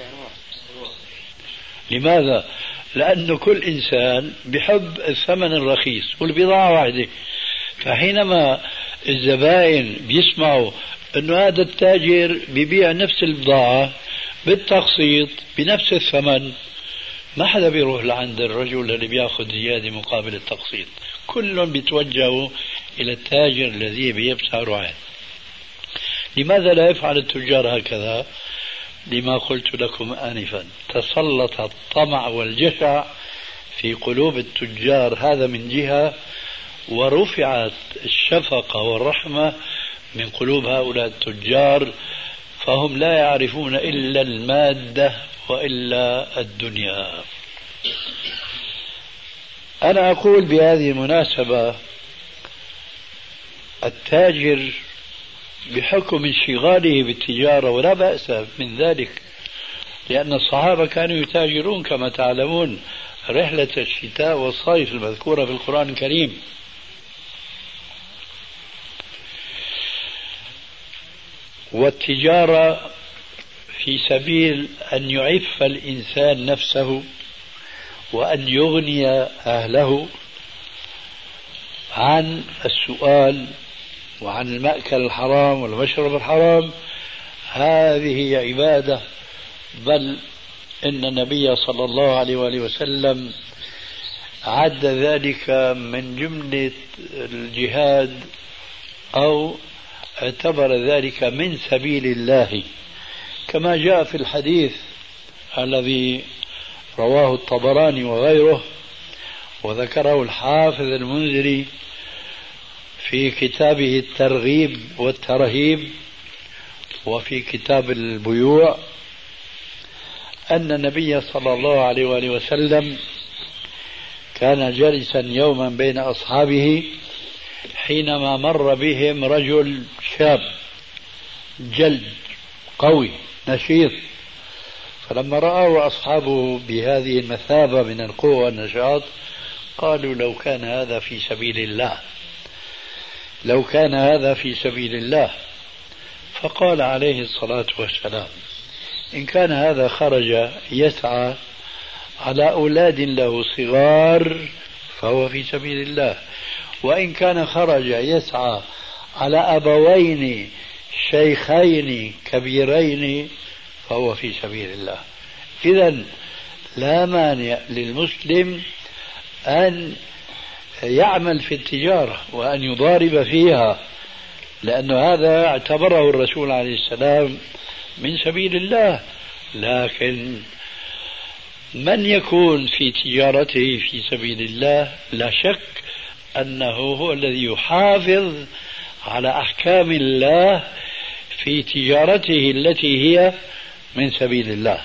لماذا؟ لأنه كل إنسان بحب الثمن الرخيص والبضاعة واحدة. فحينما الزبائن بيسمعوا أنه هذا التاجر بيبيع نفس البضاعة بالتقسيط بنفس الثمن، ما حدا بيروح لعند الرجل اللي بياخذ زيادة مقابل التقسيط، كلهم بيتوجهوا إلى التاجر الذي يبيع بسعر واحد. لماذا لا يفعل التجار هكذا؟ لما قلت لكم آنفا، تسلط الطمع والجشع في قلوب التجار، هذا من جهة، ورفعت الشفقة والرحمة من قلوب هؤلاء التجار، فهم لا يعرفون إلا المادة وإلا الدنيا. أنا أقول بهذه المناسبة التاجر بحكم انشغاله بالتجارة، ولا بأس من ذلك، لأن الصحابة كانوا يتاجرون كما تعلمون رحلة الشتاء والصيف المذكورة في القرآن الكريم. والتجارة في سبيل أن يعف الإنسان نفسه وأن يغني أهله عن السؤال وعن المأكل الحرام والمشرب الحرام، هذه عبادة. بل إن النبي صلى الله عليه وآله وسلم عد ذلك من جملة الجهاد، أو اعتبر ذلك من سبيل الله، كما جاء في الحديث الذي رواه الطبراني وغيره، وذكره الحافظ المنذري في كتابه الترغيب والترهيب وفي كتاب البيوع، أن النبي صلى الله عليه وآله وسلم كان جالسا يوما بين أصحابه حينما مر بهم رجل شاب جلد قوي نشيط، فلما رأوا أصحابه بهذه المثابة من القوة والنشاط قالوا لو كان هذا في سبيل الله، لو كان هذا في سبيل الله. فقال عليه الصلاة والسلام إن كان هذا خرج يسعى على أولاد له صغار فهو في سبيل الله، وإن كان خرج يسعى على أبوين شيخين كبيرين فهو في سبيل الله. إذن لا مانع للمسلم أن يعمل في التجارة وأن يضارب فيها، لأن هذا اعتبره الرسول عليه السلام من سبيل الله. لكن من يكون في تجارته في سبيل الله لا شك أنه هو الذي يحافظ على أحكام الله في تجارته التي هي من سبيل الله.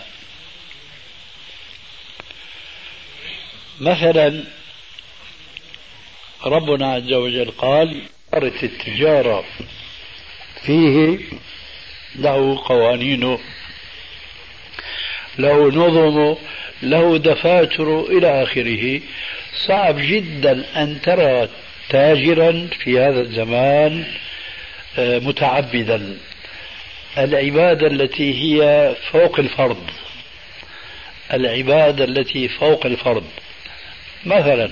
مثلا ربنا عز وجل قال التجارة فيه له قوانينه، له نظم، له دفاتر إلى آخره. صعب جدا أن ترى تاجرا في هذا الزمان متعبدا. العبادة التي هي فوق الفرض، العبادة التي فوق الفرض، مثلا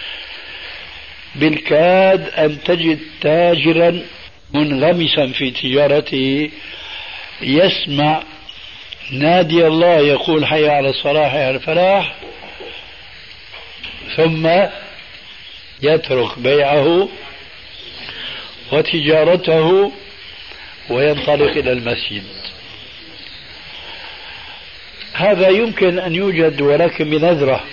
بالكاد أن تجد تاجرا منغمسا في تجارته يسمع نادي الله يقول حي على الصلاة حي على الفلاح، ثم يترك بيعه وتجارته وينطلق إلى المسجد. هذا يمكن أن يوجد ولكن بنذرة،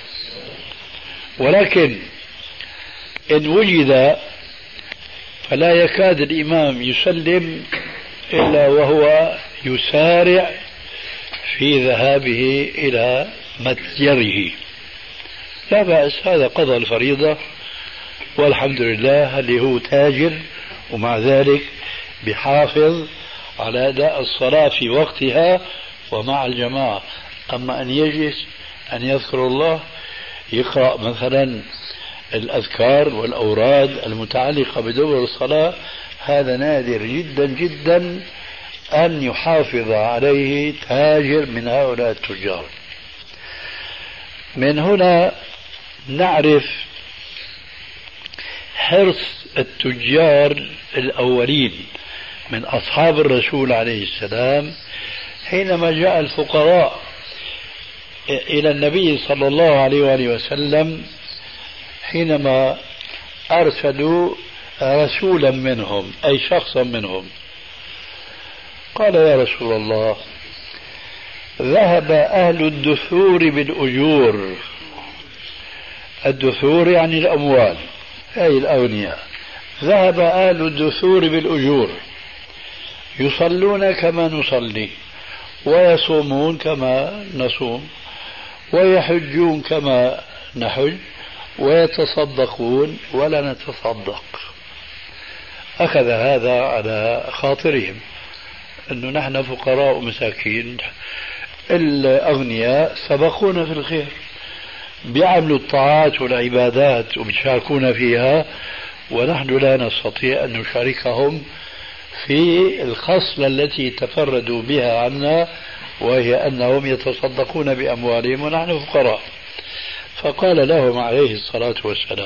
ولكن إن وجد فلا يكاد الإمام يسلم إلا وهو يسارع في ذهابه إلى متجره. لا بأس، هذا قضى الفريضة والحمد لله، اللي هو تاجر ومع ذلك بحافظ على أداء الصلاة في وقتها ومع الجماعة. أما أن يجلس أن يذكر الله، يقرأ مثلا الأذكار والأوراد المتعلقة بدبر الصلاة، هذا نادر جدا جدا أن يحافظ عليه تاجر من هؤلاء التجار. من هنا نعرف حرص التجار الأولين من أصحاب الرسول عليه السلام حينما جاء الفقراء إلى النبي صلى الله عليه وآله وسلم، حينما أرسلوا رسولا منهم أي شخصا منهم، قال يا رسول الله ذهب أهل الدثور بالأجور. الدثور يعني الأموال أي الأغنياء. ذهب أهل الدثور بالأجور، يصلون كما نصلي ويصومون كما نصوم ويحجون كما نحج ويتصدقون ولا نتصدق. أخذ هذا على خاطرهم أنه نحن فقراء ومساكين، الأغنياء سبقونا في الخير، بيعملوا الطاعات والعبادات وبيشاركونا فيها، ونحن لا نستطيع أن نشاركهم في الخصلة التي تفردوا بها عنا، وهي أنهم يتصدقون بأموالهم ونحن فقراء. فقال لهم عليه الصلاة والسلام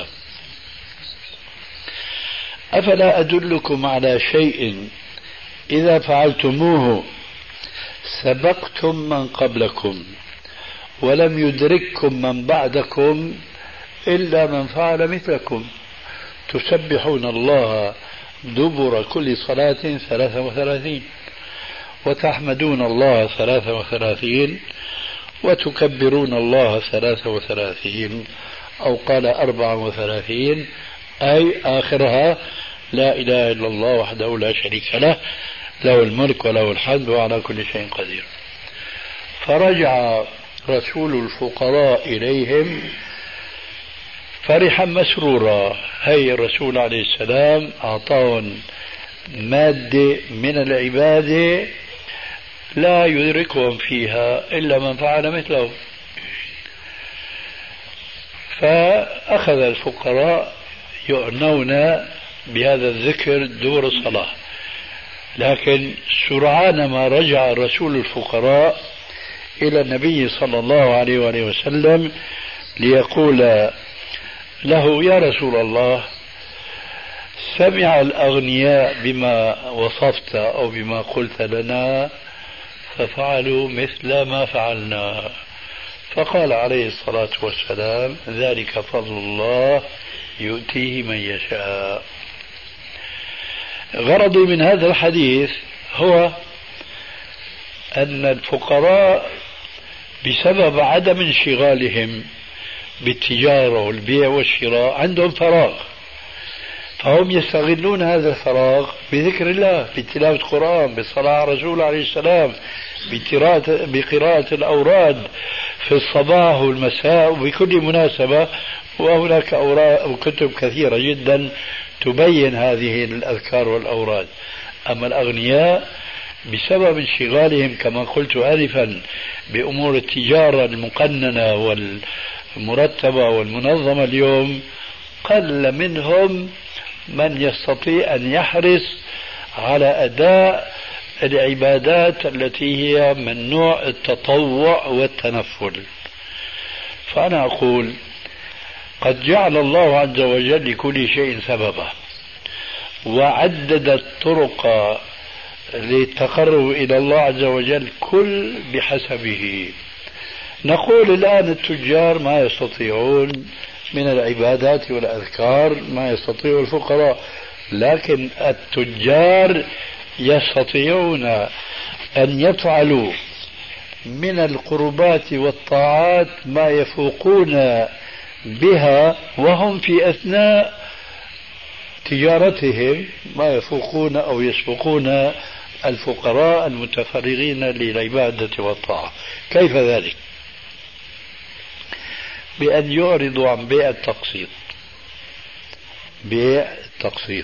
أفلا أدلكم على شيء إذا فعلتموه سبقتم من قبلكم ولم يدرككم من بعدكم إلا من فعل مثلكم، تسبحون الله دبر كل صلاة 33 وتحمدون الله 33 وتكبرون الله 33 أو قال 34، أي آخرها لا إله إلا الله وحده لا شريك له، له الملك وله الحمد وعلى كل شيء قدير. فرجع رسول الفقراء إليهم فرحا مسرورا. هي الرسول عليه السلام أعطاهم مادة من العبادة لا يدركهم فيها إلا من فعل مثله. فأخذ الفقراء يعنون بهذا الذكر دور الصلاة، لكن سرعان ما رجع الرسول الفقراء إلى النبي صلى الله عليه وآله وسلم ليقول له يا رسول الله سمع الأغنياء بما وصفت أو بما قلت لنا ففعلوا مثل ما فعلنا. فقال عليه الصلاة والسلام ذلك فضل الله يؤتيه من يشاء. غرضي من هذا الحديث هو أن الفقراء بسبب عدم انشغالهم بالتجارة والبيع والشراء عندهم فراغ، فهم يستغلون هذا الفراغ بذكر الله، بتلاوة القرآن، بالصلاة على الرسول عليه السلام، بقراءة الأوراد في الصباح والمساء وبكل مناسبة، وهناك أوراق وكتب كثيرة جدا تبين هذه الأذكار والأوراد. أما الأغنياء بسبب انشغالهم كما قلت آنفا بأمور التجارة المقننة والمرتبة والمنظمة اليوم، قل منهم من يستطيع أن يحرص على أداء العبادات التي هي من نوع التطوع والتنفل. فأنا أقول قد جعل الله عز وجل لكل شيء سببا، وعدد الطرق للتقرب إلى الله عز وجل كل بحسبه. نقول الآن التجار ما يستطيعون من العبادات والأذكار ما يستطيع الفقراء، لكن التجار يستطيعون أن يفعلوا من القربات والطاعات ما يفوقون بها وهم في أثناء تجارتهم ما يفوقون أو يسبقون الفقراء المتفرغين للعبادة والطاعة. كيف ذلك؟ بأن يعرضوا عن بيع التقسيط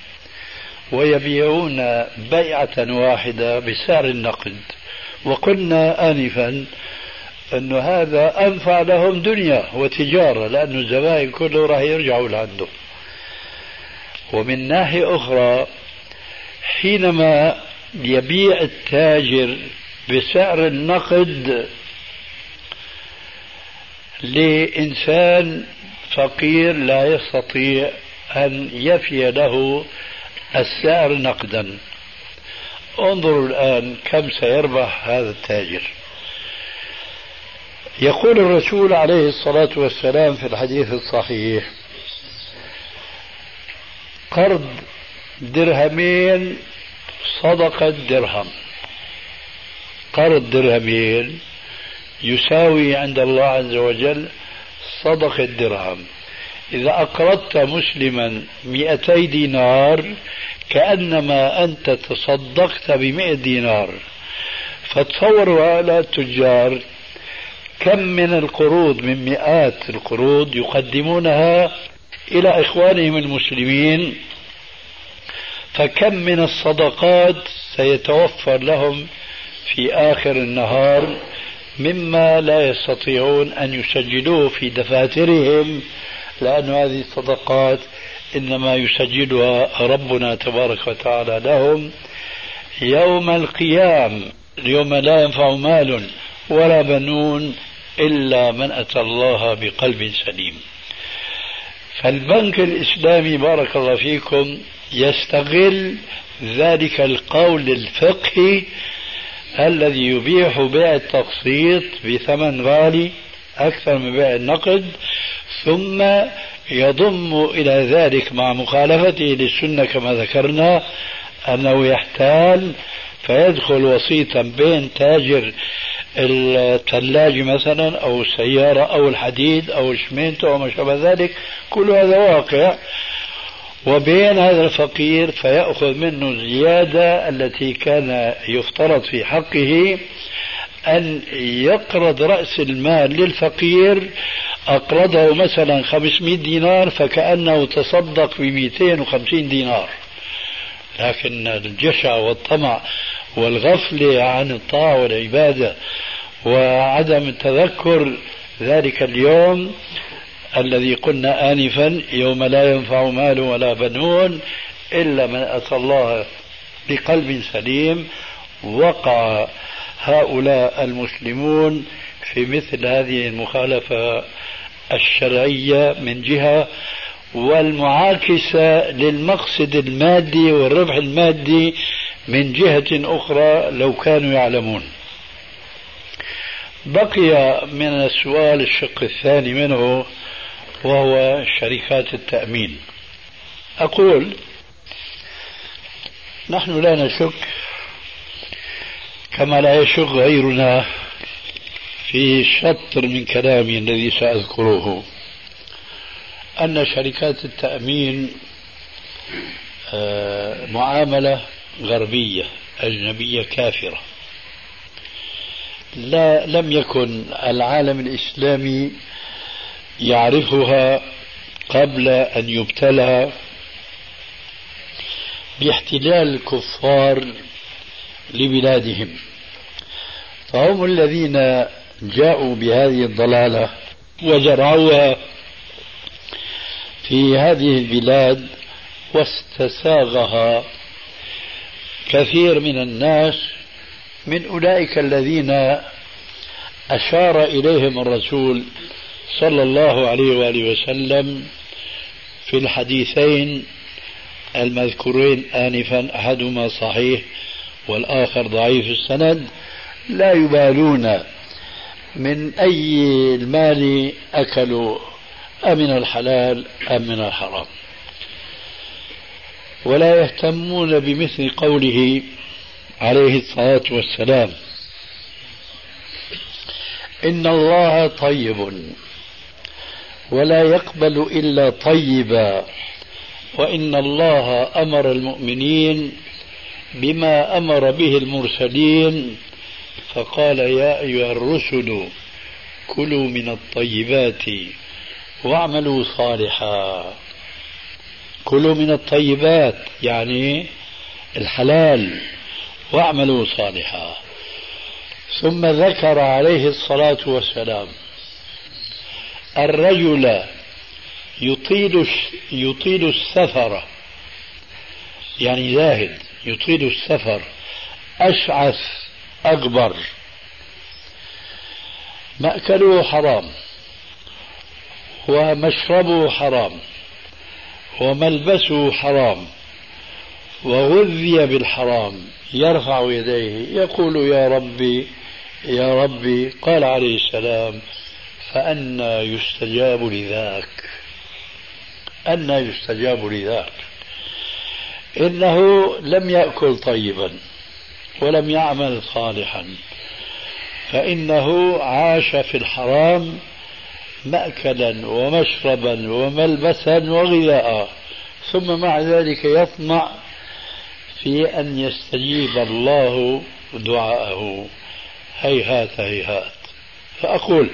ويبيعون بيعة واحدة بسعر النقد. وقلنا آنفا أن هذا أنفع لهم دنيا وتجارة، لأن الزبائن كله راح يرجعوا لعنده. ومن ناحية أخرى حينما يبيع التاجر بسعر النقد لإنسان فقير لا يستطيع أن يفي له السعر نقدا، انظروا الآن كم سيربح هذا التاجر. يقول الرسول عليه الصلاة والسلام في الحديث الصحيح: قرض درهمين صدقة درهم. قرض درهمين يساوي عند الله عز وجل صدقة درهم. إذا أقرضت مسلما 200 دينار كأنما أنت تصدقت ب100 دينار. فتصوروا هؤلاء التجار كم من القروض، من مئات القروض يقدمونها إلى إخوانهم المسلمين، فكم من الصدقات سيتوفر لهم في آخر النهار مما لا يستطيعون أن يسجلوه في دفاترهم، لأن هذه الصدقات إنما يسجلها ربنا تبارك وتعالى لهم يوم القيامة، يوم لا ينفع مال ولا بنون إلا من أتى الله بقلب سليم. فالبنك الإسلامي بارك الله فيكم يستغل ذلك القول الفقهي الذي يبيح بيع التقسيط بثمن غالي أكثر من بيع النقد، ثم يضم إلى ذلك مع مخالفته للسنة كما ذكرنا أنه يحتال فيدخل وسيطا بين تاجر الثلاجة مثلا أو السيارة أو الحديد أو الشمنت أو ما شابه ذلك، كل هذا واقع، وبين هذا الفقير فيأخذ منه الزيادة التي كان يفترض في حقه أن يقرض رأس المال للفقير. أقرضه مثلا 500 دينار فكأنه تصدق ب250 دينار، لكن الجشع والطمع والغفلة عن الطاعة والعبادة وعدم التذكر ذلك اليوم الذي قلنا آنفا يوم لا ينفع مال ولا بنون إلا من أتى الله بقلب سليم، وقع هؤلاء المسلمون في مثل هذه المخالفة الشرعية من جهة، والمعاكسة للمقصد المادي والربح المادي من جهة أخرى لو كانوا يعلمون. بقي من السؤال الشق الثاني منه وهو شركات التأمين. أقول نحن لا نشك كما لا يشك غيرنا في شطر من كلامي الذي سأذكره أن شركات التأمين معاملة غربية أجنبية كافرة، لم يكن العالم الإسلامي يعرفها قبل أن يبتلى باحتلال الكفار لبلادهم، فهم الذين جاءوا بهذه الضلالة وزرعوها في هذه البلاد، واستساغها كثير من الناس من أولئك الذين أشار إليهم الرسول صلى الله عليه وآله وسلم في الحديثين المذكورين آنفا، أحدهما صحيح والآخر ضعيف السند، لا يبالون من أي المال أكلوا، أمن الحلال أم من الحرام، ولا يهتمون بمثل قوله عليه الصلاة والسلام: إن الله طيب ولا يقبل إلا طيبا، وإن الله أمر المؤمنين بما أمر به المرسلين، فقال: يا أيها الرسل كلوا من الطيبات واعملوا صالحا. كلوا من الطيبات يعني الحلال، واعملوا صالحا. ثم ذكر عليه الصلاة والسلام الرجل يطيل السفر، يعني زاهد يطيل السفر، أشعث أكبر، مأكله حرام ومشربه حرام وملبسه حرام وغذي بالحرام، يرفع يديه يقول: يا ربي يا ربي. قال عليه السلام: فأنى يستجاب لذاك، أنى يستجاب لذاك. إنه لم يأكل طيبا ولم يعمل صالحا، فإنه عاش في الحرام مأكلا ومشربا وملبسا وغذاء، ثم مع ذلك يطمع في أن يستجيب الله دعاءه. هيهات هيهات. فأقول: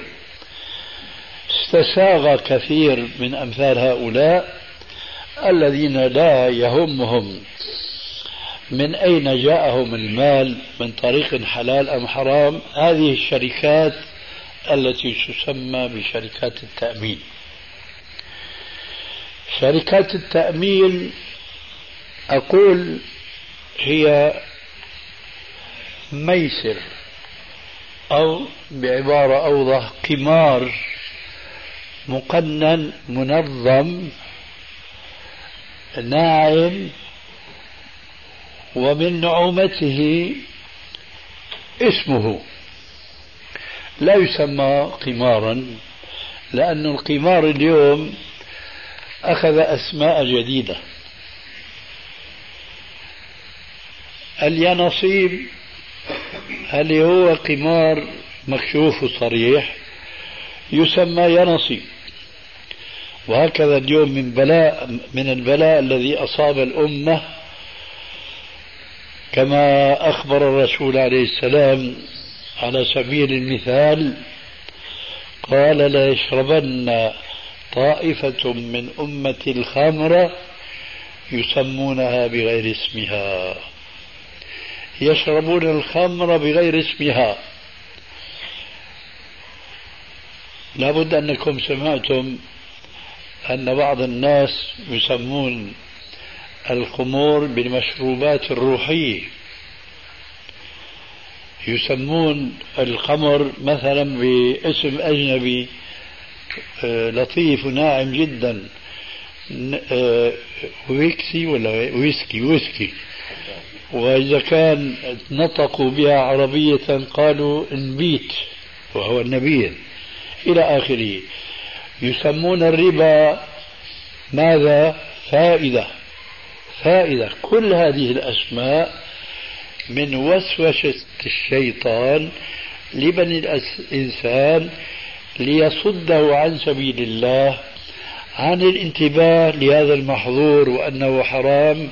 استساغ كثير من أمثال هؤلاء الذين لا يهمهم من أين جاءهم المال، من طريق حلال أم حرام، هذه الشركات التي تسمى بشركات التأمين. شركات التأمين أقول هي ميسر، أو بعبارة أوضح قمار مقنن منظم ناعم، ومن نعومته اسمه، لا يسمى قمارا، لأن القمار اليوم أخذ أسماء جديدة. اليانصيب هل هو قمار مكشوف وصريح يسمى يانصيب، وهكذا اليوم من البلاء الذي أصاب الأمة، كما أخبر الرسول عليه السلام على سبيل المثال قال: لا يشربن طائفة من أمة الخمر يسمونها بغير اسمها، يشربون الخمر بغير اسمها. لابد أنكم سمعتم أن بعض الناس يسمون الخمور بالمشروبات الروحية، يسمون الخمر مثلا باسم أجنبي لطيف وناعم جدا، ويكسي ولا ويسكي، وإذا كان نطقوا بها عربية قالوا نبيت وهو النبيذ إلى آخره. يسمون الربا ماذا؟ فائدة. كل هذه الأسماء من وسوسة الشيطان لبني الإنسان ليصده عن سبيل الله، عن الانتباه لهذا المحظور وأنه حرام،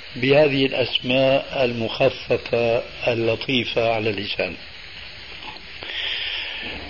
بهذه الأسماء المخففة اللطيفة على اللسان.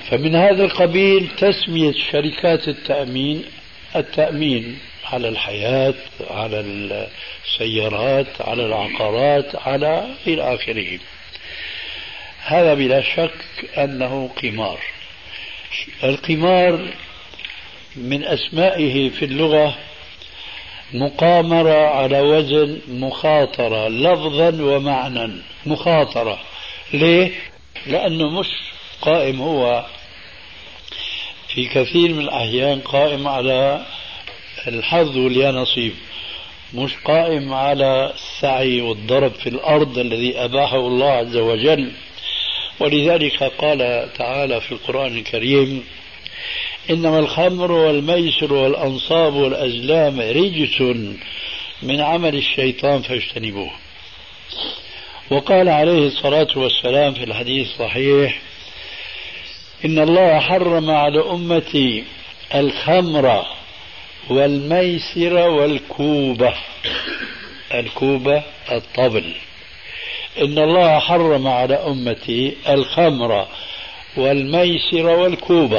فمن هذا القبيل تسمية شركات التأمين على الحياة، على السيارات، على العقارات، على إلى آخره. هذا بلا شك أنه قمار. القمار من أسمائه في اللغة مقامرة على وزن مخاطرة لفظا ومعنى. مخاطرة ليه؟ لأنه مش قائم هو في كثير من الأحيان قائم على الحظ واليانصيب، مش قائم على السعي والضرب في الأرض الذي أباحه الله عز وجل. ولذلك قال تعالى في القرآن الكريم: إنما الخمر والميسر والأنصاب والأزلام رجس من عمل الشيطان فاجتنبوه. وقال عليه الصلاة والسلام في الحديث الصحيح: إن الله حرم على أمتي الخمر والميسر والكوبة. الكوبة الطبل. إن الله حرم على أمتي الخمر والميسر والكوبة.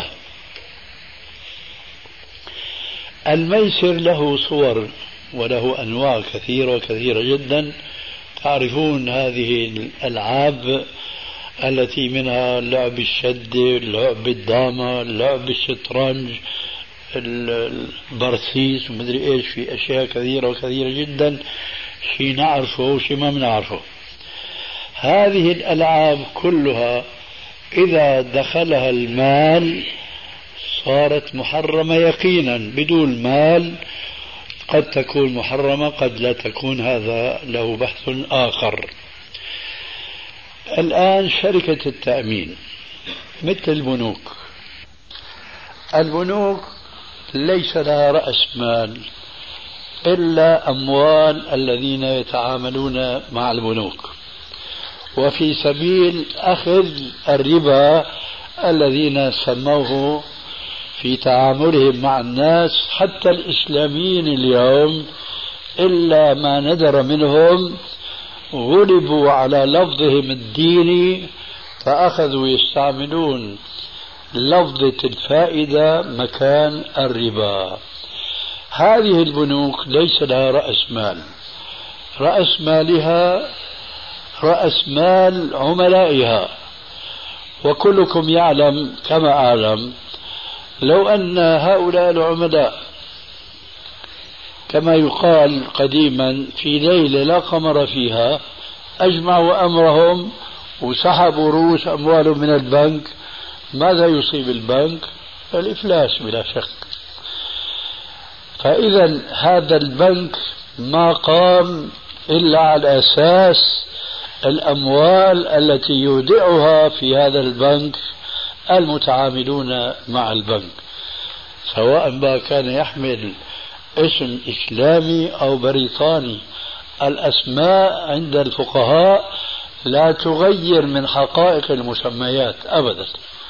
الميسر له صور وله أنواع كثيرة جدا. تعرفون هذه الألعاب التي منها لعب الشد، لعب الدامة، لعب الشطرنج، البرسيس ومدري ايش، في اشياء كثيرة جدا، شيء نعرفه وشيء ما بنعرفه. هذه الألعاب كلها إذا دخلها المال صارت محرمة يقينا. بدون مال قد تكون محرمة، قد لا تكون، هذا له بحث آخر. الآن شركة التأمين مثل البنوك. البنوك ليس لها رأس مال إلا أموال الذين يتعاملون مع البنوك، وفي سبيل أخذ الربا الذين سموه في تعاملهم مع الناس حتى الإسلاميين اليوم، إلا ما ندر منهم غلبوا على لفظهم الديني فأخذوا يستعملون لفظة الفائدة مكان الربا. هذه البنوك ليس لها رأس مال. رأس مالها رأس مال عملائها. وكلكم يعلم كما أعلم لو أن هؤلاء العملاء كما يقال قديما في ليلة لا قمر فيها أجمعوا أمرهم وسحبوا رؤوس أموالهم من البنك، ماذا يصيب البنك؟ الإفلاس بلا شك. فإذا هذا البنك ما قام إلا على أساس الأموال التي يودعها في هذا البنك المتعاملون مع البنك، سواء ما كان يحمل اسم إسلامي أو بريطاني. الأسماء عند الفقهاء لا تغير من حقائق المسميات أبدا.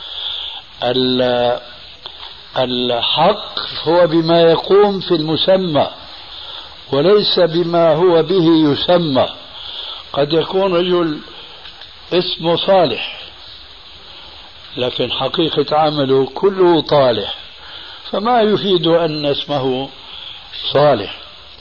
الحق هو بما يقوم في المسمى وليس بما هو به يسمى. قد يكون رجل اسمه صالح لكن حقيقة عمله كله طالح، فما يفيد أن اسمه صالح.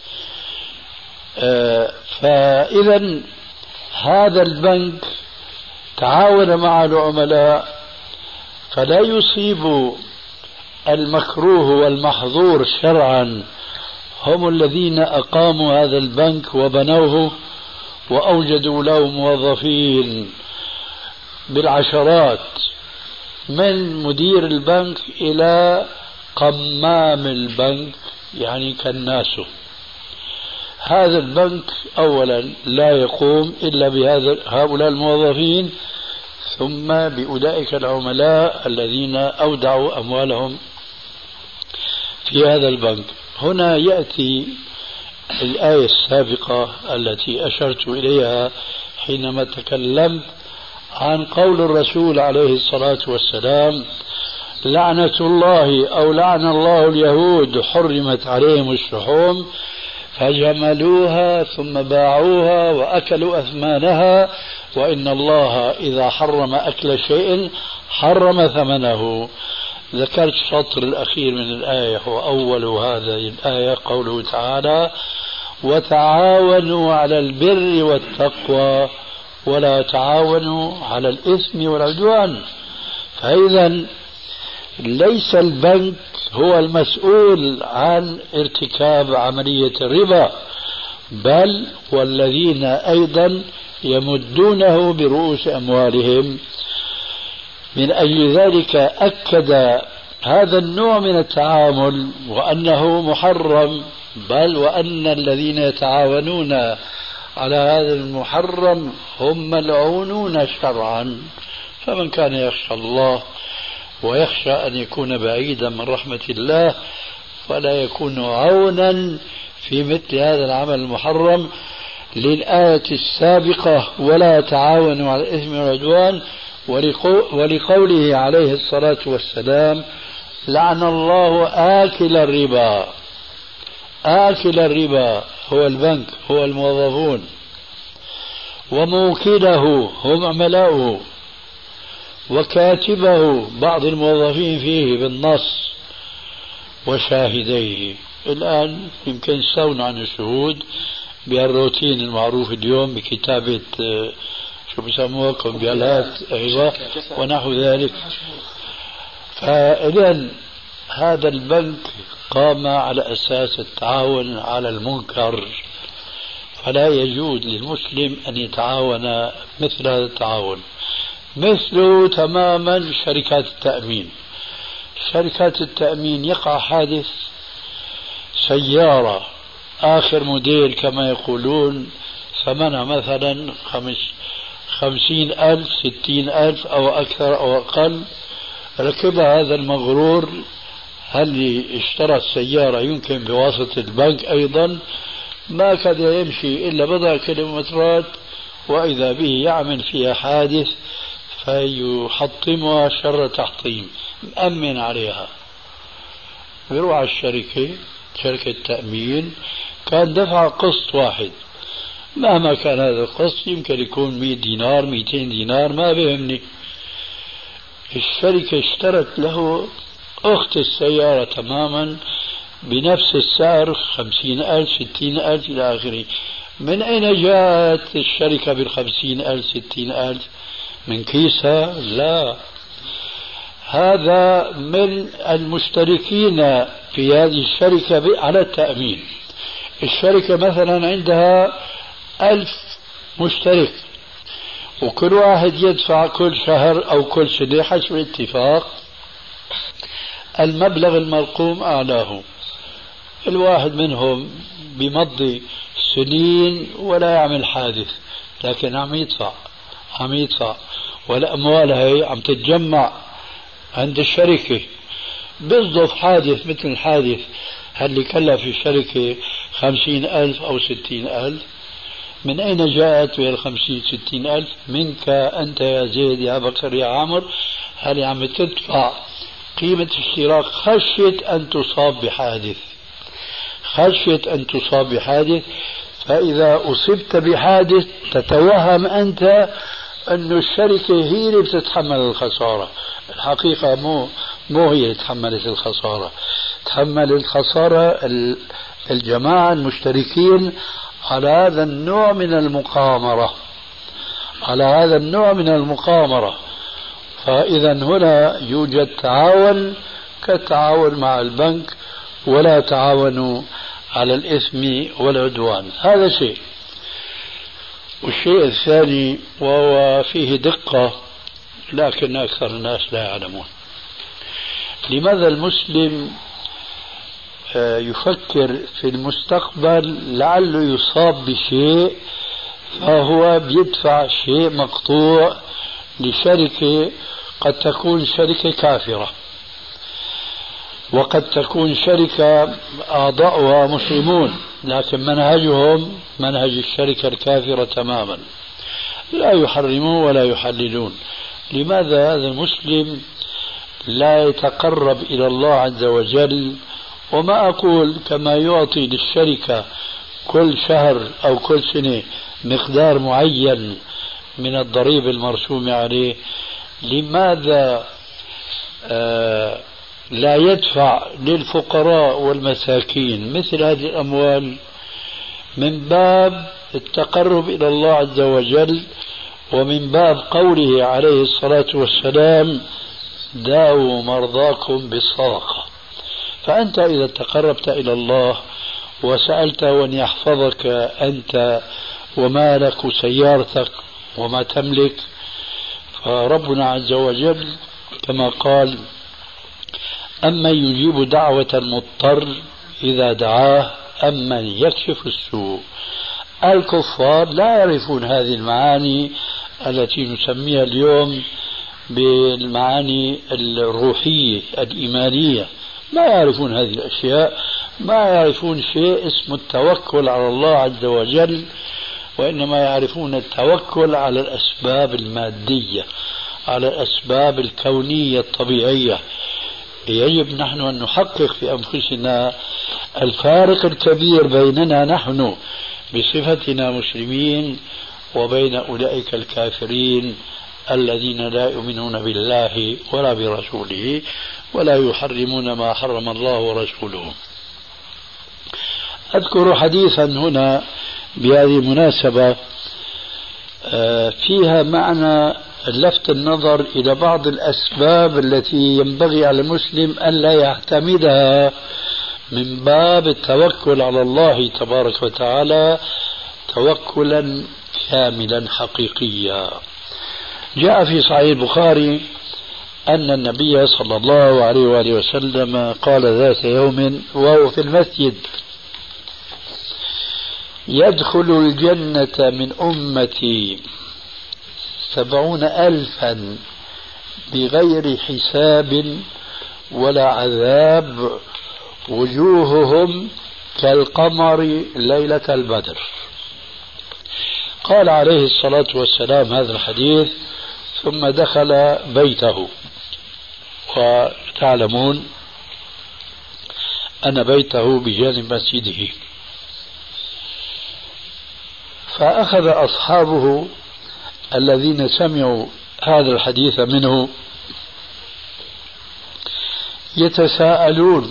فإذا هذا البنك تعاون مع العملاء فلا يصيب المكروه والمحظور شرعا. هم الذين أقاموا هذا البنك وبنوه وأوجدوا له موظفين بالعشرات، من مدير البنك إلى قمام البنك يعني كناسه. هذا البنك أولا لا يقوم إلا بهؤلاء الموظفين، ثم بأولئك العملاء الذين أودعوا أموالهم في هذا البنك. هنا يأتي الآية السابقة التي أشرت إليها حينما تكلمت عن قول الرسول عليه الصلاة والسلام: لعنة الله أو لعن الله اليهود حرمت عليهم الشحوم فجملوها ثم باعوها وأكلوا أثمانها وإن الله إذا حرم أكل شيء حرم ثمنه. ذكرت السطر الأخير من الآية وأول هذه الآية قوله تعالى وتعاونوا على البر والتقوى ولا تعاونوا على الإثم والعدوان. فإذا ليس البنك هو المسؤول عن ارتكاب عملية الربا، بل والذين أيضا يمدونه برؤوس أموالهم. من أجل ذلك أكد هذا النوع من التعامل وأنه محرم، بل وأن الذين يتعاونون على هذا المحرم هم ملعونون شرعا. فمن كان يخشى الله ويخشى أن يكون بعيدا من رحمة الله فلا يكون عونا في مثل هذا العمل المحرم للآية السابقة ولا تعاونوا على الإثم والعدوان، ولقوله عليه الصلاة والسلام لعن الله آكل الربا. آكل الربا هو البنك، هو الموظفون، وموكله هم عملاؤه، وكاتبه بعض الموظفين فيه بالنص، وشاهديه. الآن يمكن يستغنوا عن الشهود بالروتين المعروف اليوم بكتابة شو بيسموها كمبيالات أيوة ونحو ذلك. فإذن هذا البنك قام على أساس التعاون على المنكر، فلا يجوز للمسلم أن يتعاون مثل هذا التعاون. مثله تماما شركات التأمين. شركات التأمين يقع حادث سيارة آخر موديل كما يقولون ثمنها مثلا 50,000 60,000 أو أكثر أو أقل، ركبها هذا المغرور. هل اشترى السيارة يمكن بواسطة البنك أيضا، ما كاد يمشي إلا بضع كيلومترات وإذا به يعمل فيها حادث فيحطمها شر تحطيم، مأمن عليها. بيروح على الشركة، شركة تأمين، كان دفع قسط واحد، مهما كان هذا القسط يمكن يكون 100 دينار 200 دينار ما بيهمني. الشركة اشترت له أخت السيارة تماما بنفس السعر 50,000 60,000 إلى آخره. من أين جاءت الشركة بال50,000 60,000؟ من كيسها؟ لا، هذا من المشتركين في هذه الشركة على التأمين. الشركة مثلا عندها 1000 مشترك، وكل واحد يدفع كل شهر أو كل سنة حسب الاتفاق المبلغ المرقوم أعلاه. الواحد منهم بمضي سنين ولا يعمل حادث، لكن عم يدفع والأموال هي عم تتجمع عند الشركة. بيصدف حادث مثل الحادث اللي كلف الشركة 50,000 أو 60,000. من أين جاءت بها 50 60,000؟ منك أنت يا زيد يا بكر يا عمر، هل عم تدفع قيمة اشتراك خشية أن تصاب بحادث. فإذا أصبت بحادث تتوهم أنت أن الشركة هي اللي بتتحمل الخسارة. الحقيقة مو هي اللي تحملت الخسارة، تحمل الخسارة الجماعة المشتركين على هذا النوع من المقامرة. فإذا هنا يوجد تعاون كالتعاون مع البنك، ولا تعاونوا على الإثم والعدوان. هذا شيء. والشيء الثاني وهو فيه دقة لكن أكثر الناس لا يعلمون، لماذا المسلم يفكر في المستقبل لعله يصاب بشيء فهو بيدفع شيء مقطوع لشركة قد تكون شركة كافرة، وقد تكون شركة أعضاؤها مسلمون لكن منهجهم منهج الشركة الكافرة تماما، لا يحرمون ولا يحللون. لماذا هذا المسلم لا يتقرب إلى الله عز وجل؟ وما أقول كما يعطي للشركة كل شهر أو كل سنة مقدار معين من الضريبة المرسومة عليه، لماذا لا يدفع للفقراء والمساكين مثل هذه الأموال من باب التقرب إلى الله عز وجل، ومن باب قوله عليه الصلاة والسلام داووا مرضاكم بالصدقة. فأنت إذا تقربت إلى الله وسألته أن يحفظك أنت ومالك وسيارتك وما تملك، فربنا عز وجل كما قال أمن يجيب دعوة المضطر إذا دعاه أمن يكشف السوء. الكفار لا يعرفون هذه المعاني التي نسميها اليوم بالمعاني الروحية الإيمانية، ما يعرفون هذه الأشياء، ما يعرفون شيء اسمه التوكل على الله عز وجل، وإنما يعرفون التوكل على الأسباب المادية، على الأسباب الكونية الطبيعية. يجب نحن أن نحقق في أنفسنا الفارق الكبير بيننا نحن بصفتنا مسلمين وبين أولئك الكافرين الذين لا يؤمنون بالله ولا برسوله ولا يحرمون ما حرم الله ورسوله. أذكر حديثا هنا بهذه المناسبة فيها معنى لفت النظر إلى بعض الأسباب التي ينبغي على المسلم أن لا يعتمدها من باب التوكل على الله تبارك وتعالى توكلا كاملا حقيقيا. جاء في صحيح البخاري أن النبي صلى الله عليه وآله وسلم قال ذات يوم وهو في المسجد يدخل الجنة من أمتي 70,000 بغير حساب ولا عذاب وجوههم كالقمر ليلة البدر. قال عليه الصلاة والسلام هذا الحديث ثم دخل بيته، وتعلمون أن بيته بجانب مسجده، فأخذ أصحابه الذين سمعوا هذا الحديث منه يتساءلون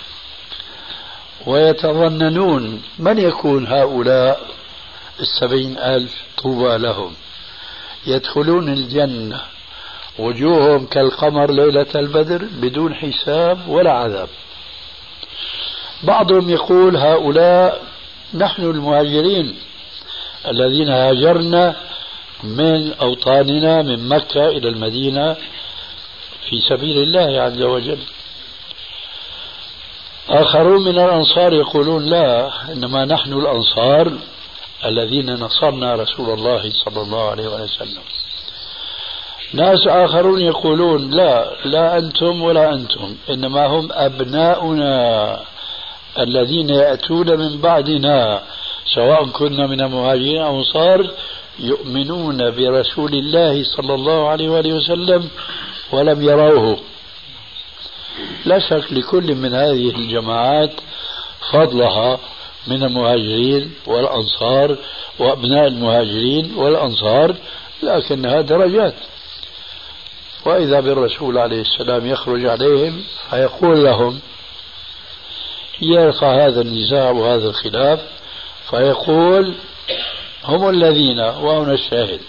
ويتظننون من يكون هؤلاء 70,000 طوبى لهم يدخلون الجنة وجوههم كالقمر ليلة البدر بدون حساب ولا عذاب. بعضهم يقول هؤلاء نحن المهاجرين الذين هاجرنا من أوطاننا من مكة إلى المدينة في سبيل الله عز وجل. آخرون من الأنصار يقولون لا، إنما نحن الأنصار الذين نصرنا رسول الله صلى الله عليه وسلم. ناس آخرون يقولون لا أنتم ولا أنتم، إنما هم أبناؤنا الذين يأتون من بعدنا سواء كنا من المهاجرين أو أنصار يؤمنون برسول الله صلى الله عليه وآله وسلم ولم يروه. لا شك لكل من هذه الجماعات فضلها من المهاجرين والأنصار وأبناء المهاجرين والأنصار، لكنها درجات. وإذا بالرسول عليه السلام يخرج عليهم فيقول لهم، يرفع هذا النزاع وهذا الخلاف فيقول هم الذين، وهنا الشاهد،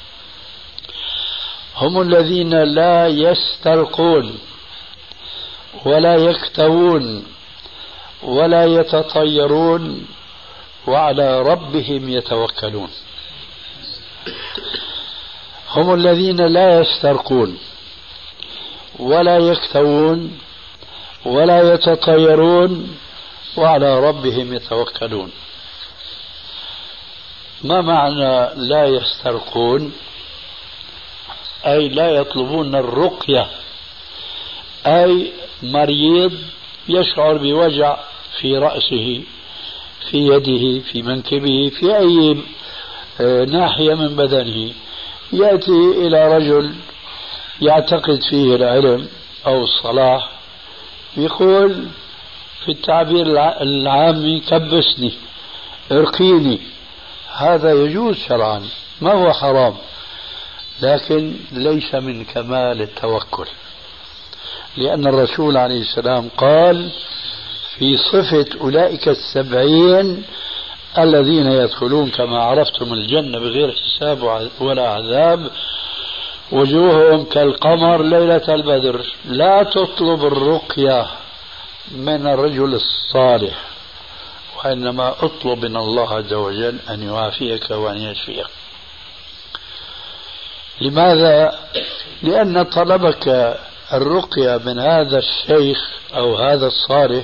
هم الذين لا يسترقون ولا يكتوون ولا يتطيرون وعلى ربهم يتوكلون. هم الذين لا يسترقون ولا يكتوون ولا يتطيرون وعلى ربهم يتوكلون. ما معنى لا يسترقون؟ أي لا يطلبون الرقية، أي مريض يشعر بوجع في رأسه في يده في منكبه في أي ناحية من بدنه، يأتي إلى رجل يعتقد فيه العلم أو الصلاح، يقول في التعبير العامي كبسني ارقيني. هذا يجوز شرعا، ما هو حرام، لكن ليس من كمال التوكل، لأن الرسول عليه السلام قال في صفة أولئك 70 الذين يدخلون كما عرفتم الجنة بغير حساب ولا عذاب، وجوههم كالقمر ليلة البدر. لا تطلب الرقية من الرجل الصالح، وإنما اطلب من الله عز وجل أن يعافيك وأن يشفيك. لماذا؟ لأن طلبك الرقية من هذا الشيخ أو هذا الصالح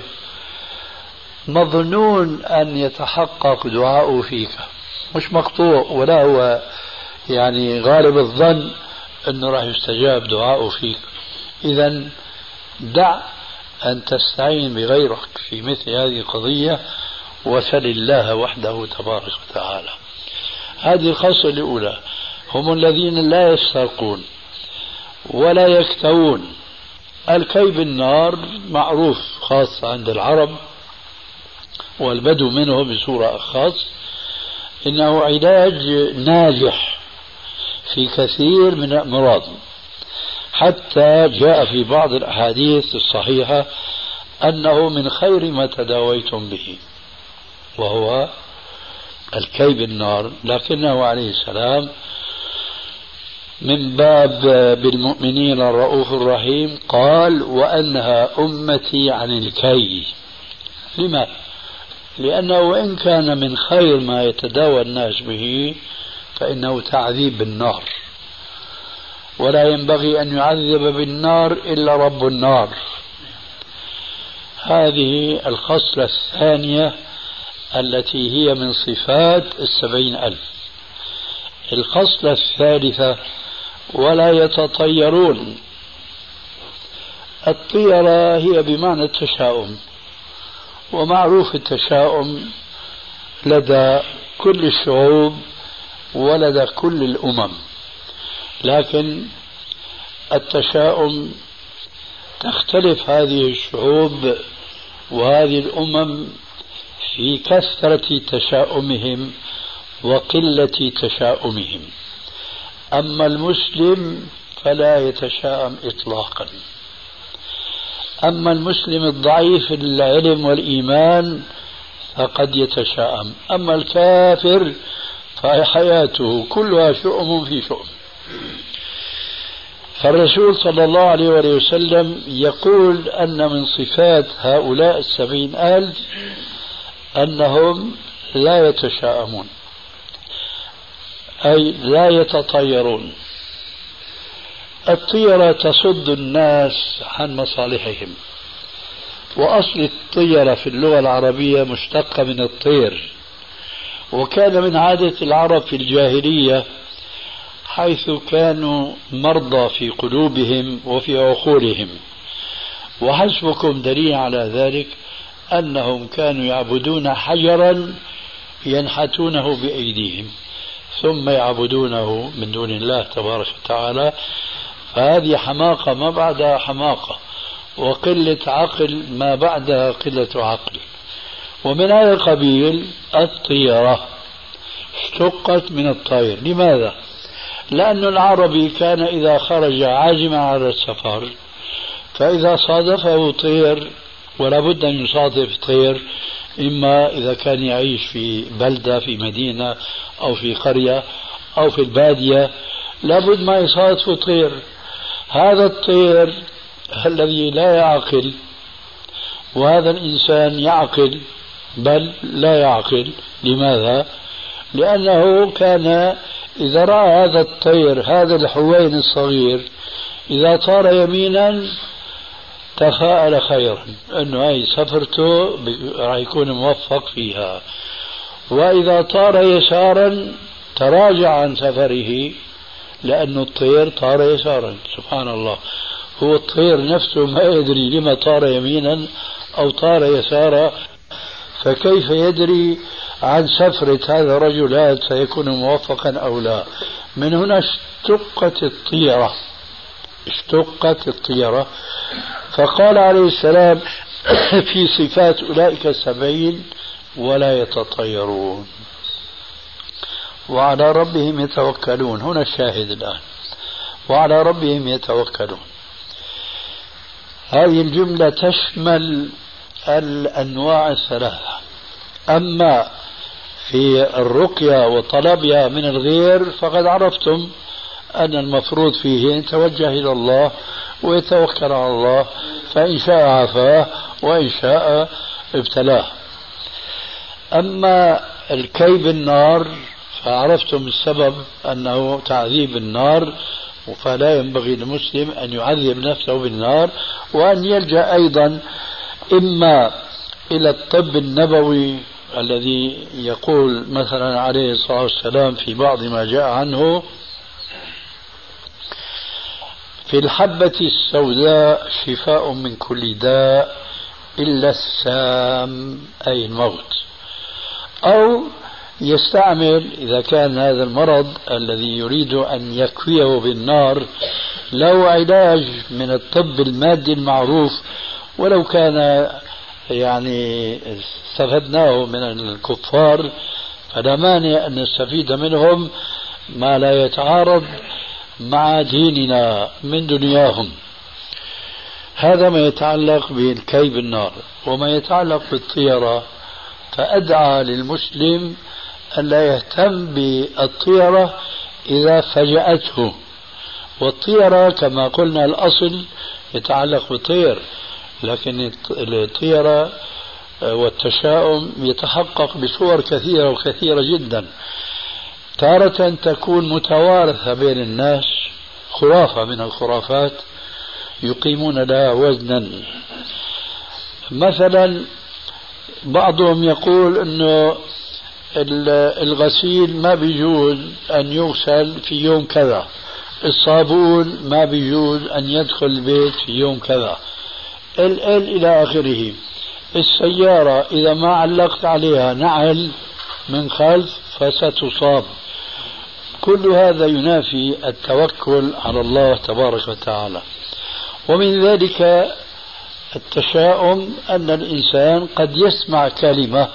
مظنون أن يتحقق دعاؤه فيك، مش مقطوع، ولا هو يعني غالب الظن أنه راح يستجاب دعاؤه فيك. إذن دع أن تستعين بغيرك في مثل هذه القضية، وسل الله وحده تبارك وتعالى. هذه الخاصة الأولى، هم الذين لا يسترقون ولا يكتوون. الكي بالنار معروف خاص عند العرب والبدو منه بصورة أخص، إنه علاج ناجح في كثير من الأمراض، حتى جاء في بعض الأحاديث الصحيحة أنه من خير ما تداويتم به، وهو الكي بالنار. لكنه عليه السلام من باب بالمؤمنين الرؤوف الرحيم قال وأنهى أمتي عن الكي. لما؟ لأنه وإن كان من خير ما يتداوى الناس به فإنه تعذيب بالنار، ولا ينبغي أن يعذب بالنار إلا رب النار. هذه الخصلة الثانية التي هي من صفات 70,000. الخصلة الثالثة ولا يتطيرون. الطيرة هي بمعنى التشاؤم، ومعروف التشاؤم لدى كل الشعوب ولدى كل الأمم، لكن التشاؤم تختلف هذه الشعوب وهذه الأمم في كثرة تشاؤمهم وقلة تشاؤمهم. أما المسلم فلا يتشاءم إطلاقا. أما المسلم الضعيف العلم والإيمان فقد يتشاءم. أما الكافر فحياته كلها شؤم في شؤم. فالرسول صلى الله عليه وسلم يقول أن من صفات هؤلاء 70,000 أنهم لا يتشاءمون، أي لا يتطيرون. الطيرة تصد الناس عن مصالحهم، وأصل الطيرة في اللغة العربية مشتقة من الطير، وكان من عادة العرب في الجاهلية حيث كانوا مرضى في قلوبهم وفي عقولهم. وحسبكم دليل على ذلك أنهم كانوا يعبدون حجرا ينحتونه بأيديهم ثم يعبدونه من دون الله تبارك وتعالى. فهذه حماقة ما بعدها حماقة، وقلة عقل ما بعدها قلة عقل. ومن هذا القبيل الطيرة اشتقت من الطير. لماذا؟ لأن العربي كان إذا خرج عازما على السفر فإذا صادفه طير، ولا بد أن يصادف طير، إما إذا كان يعيش في بلدة في مدينة أو في قرية أو في البادية لابد ما يصادف طير. هذا الطير الذي لا يعقل، وهذا الإنسان يعقل بل لا يعقل. لماذا؟ لأنه كان إذا رأى هذا الطير، هذا الحوين الصغير، إذا طار يمينا تفاءل خيرا أنه هاي سفرته راح يكون موفق فيها، وإذا طار يسارا تراجع عن سفره لأن الطير طار يسارا. سبحان الله، هو الطير نفسه ما يدري لما طار يمينا أو طار يسارا، فكيف يدري عن سفرة هذا الرجل هذا سيكون موفقا أو لا؟ من هنا اشتقت الطيرة. فقال عليه السلام في صفات أولئك 70 ولا يتطيرون وعلى ربهم يتوكلون. هنا الشاهد الآن. وعلى ربهم يتوكلون. هذه الجملة تشمل الأنواع الثلاثة. أما في الرقية وطلبها من الغير فقد عرفتم أن المفروض فيه أن يتوجه إلى الله ويتوكل على الله، فإن شاء عافاه وإن شاء ابتلاه. أما الكي بالنار فعرفتم السبب أنه تعذيب النار، فلا ينبغي للمسلم أن يعذب نفسه بالنار، وأن يلجأ أيضا إما إلى الطب النبوي الذي يقول مثلا عليه الصلاة والسلام في بعض ما جاء عنه: في الحبة السوداء شفاء من كل داء إلا السام أي الموت. أو يستعمل إذا كان هذا المرض الذي يريد أن يكويه بالنار له علاج من الطب المادي المعروف، ولو كان يعني استفدناه من الكفار فلا مانع أن نستفيد منهم ما لا يتعارض مع ديننا من دنياهم. هذا ما يتعلق بالكي بالنار. وما يتعلق بالطيرة فأدعى للمسلم أن لا يهتم بالطيرة إذا فجأته. والطيرة كما قلنا الأصل يتعلق بالطير، لكن الطيرة والتشاؤم يتحقق بصور كثيرة وكثيرة جدا. تارة تكون متوارثة بين الناس، خرافة من الخرافات يقيمون لها وزنا. مثلا بعضهم يقول أنه الغسيل ما بيجوز أن يغسل في يوم كذا، الصابون ما بيجوز أن يدخل البيت في يوم كذا، إلى آخره. السيارة إذا ما علقت عليها نعل من خلف فستصاب. كل هذا ينافي التوكل على الله تبارك وتعالى. ومن ذلك التشاؤم، أن الإنسان قد يسمع كلمة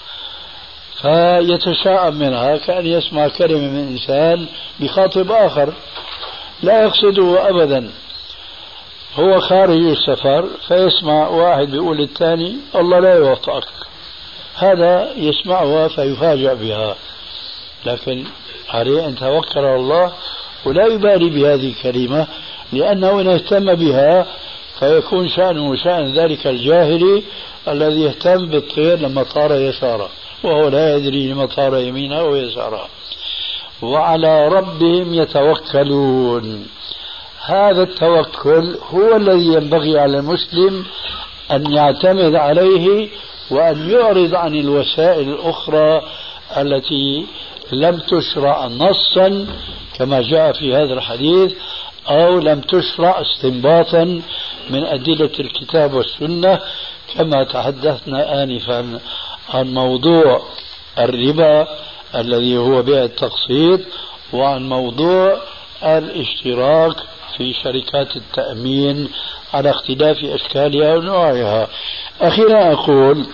فيتشاءم منها، كأن يسمع كلمة من إنسان بخاطب آخر لا يقصده أبدا. هو خارج السفر فيسمع واحد بيقول للثاني الله لا يوفقك، هذا يسمعها فيفاجأ بها، لكن عليه أن يتوكل على الله ولا يبالي بهذه الكلمة، لأنه إن اهتم بها فيكون شأنه شأن ذلك الجاهلي الذي يهتم بالطير لما طار يساره وهو لا يدري لما طار يمينه ويساره. وعلى ربهم يتوكلون. هذا التوكل هو الذي ينبغي على المسلم أن يعتمد عليه، وأن يعرض عن الوسائل الأخرى التي لم تشرع نصا كما جاء في هذا الحديث، أو لم تشرع استنباطا من أدلة الكتاب والسنة، كما تحدثنا آنفا عن موضوع الربا الذي هو بيع التقسيط، وعن موضوع الاشتراك في شركات التأمين على اختلاف أشكالها ونوعها. أخيرا أقول: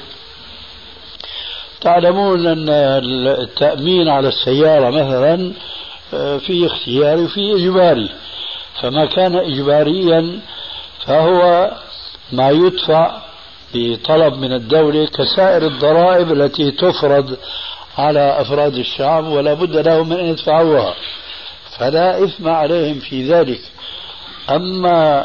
تعلمون أن التأمين على السيارة مثلا في اختياري وفي إجباري، فما كان إجباريا فهو ما يدفع بطلب من الدولة كسائر الضرائب التي تفرض على أفراد الشعب ولا بد لهم من أن يدفعوها، فلا إثم عليهم في ذلك. أما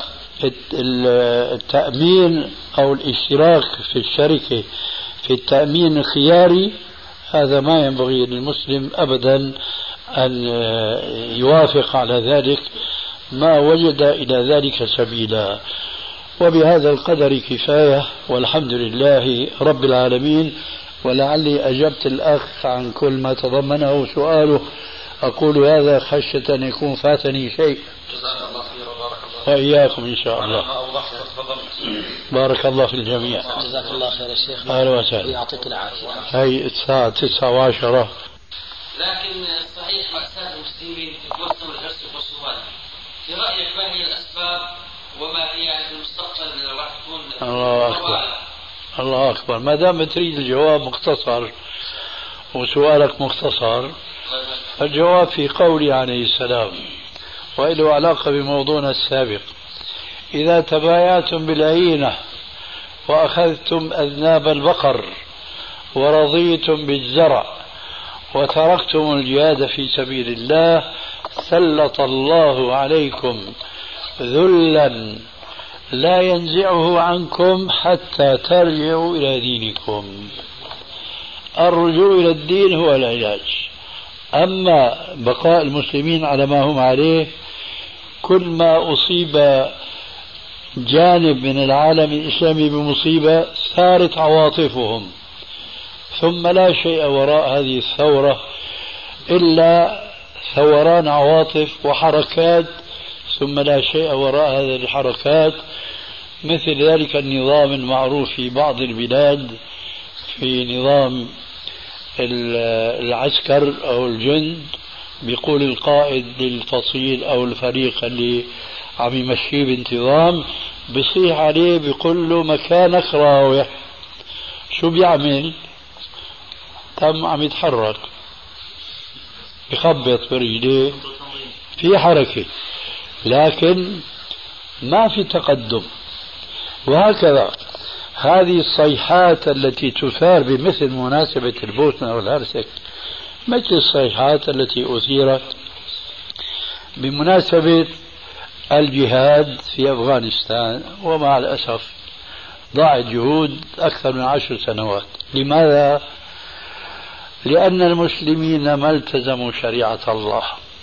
التأمين أو الاشتراك في الشركة في التأمين الخياري هذا ما ينبغي للمسلم أبدا أن يوافق على ذلك ما وجد إلى ذلك سبيلا. وبهذا القدر كفاية، والحمد لله رب العالمين. ولعلي أجبت الأخ عن كل ما تضمنه سؤاله. أقول هذا خشية أن يكون فاتني شيء. وإياكم إن شاء الله. بارك الله في الجميع. جزاك الله خير يا شيخ. أهلا وسهلا. يعطيك العافية. هي الساعة 9:10. لكن صحيح مأساة المسلمين تتوسم الحرص والسؤال. في رأيك ما هي الأسباب وما هي في المستقبل من راح تكون؟ الله أكبر. الله أكبر. ما دام تريد الجواب مختصر وسؤالك مختصر، الجواب في قولي عليه السلام: وله علاقة بموضوعنا السابق. إذا تبايعتم بالعينة وأخذتم أذناب البقر ورضيتم بالزرع وتركتم الجهاد في سبيل الله سلط الله عليكم ذلا لا ينزعه عنكم حتى ترجعوا إلى دينكم. الرجوع إلى الدين هو العلاج. أما بقاء المسلمين على ما هم عليه، كل ما أصيب جانب من العالم الإسلامي بمصيبة ثارت عواطفهم، ثم لا شيء وراء هذه الثورة إلا ثوران عواطف وحركات، ثم لا شيء وراء هذه الحركات مثل ذلك النظام المعروف في بعض البلاد، في نظام العسكر أو الجند، بيقول القائد للفصيل أو الفريق اللي عم يمشيه بانتظام، بيصيح عليه بيقول له مكانك راوح. شو بيعمل؟ تم عم يتحرك، بخبط برجليه، في حركة لكن ما في تقدم. وهكذا هذه الصيحات التي تثار بمثل مناسبة البوسنة والهرسك مثل الصيحات التي أثيرت بمناسبة الجهاد في أفغانستان، ومع الأسف ضاعت جهود أكثر من 10 سنوات. لماذا؟ لأن المسلمين ما التزموا شريعة الله.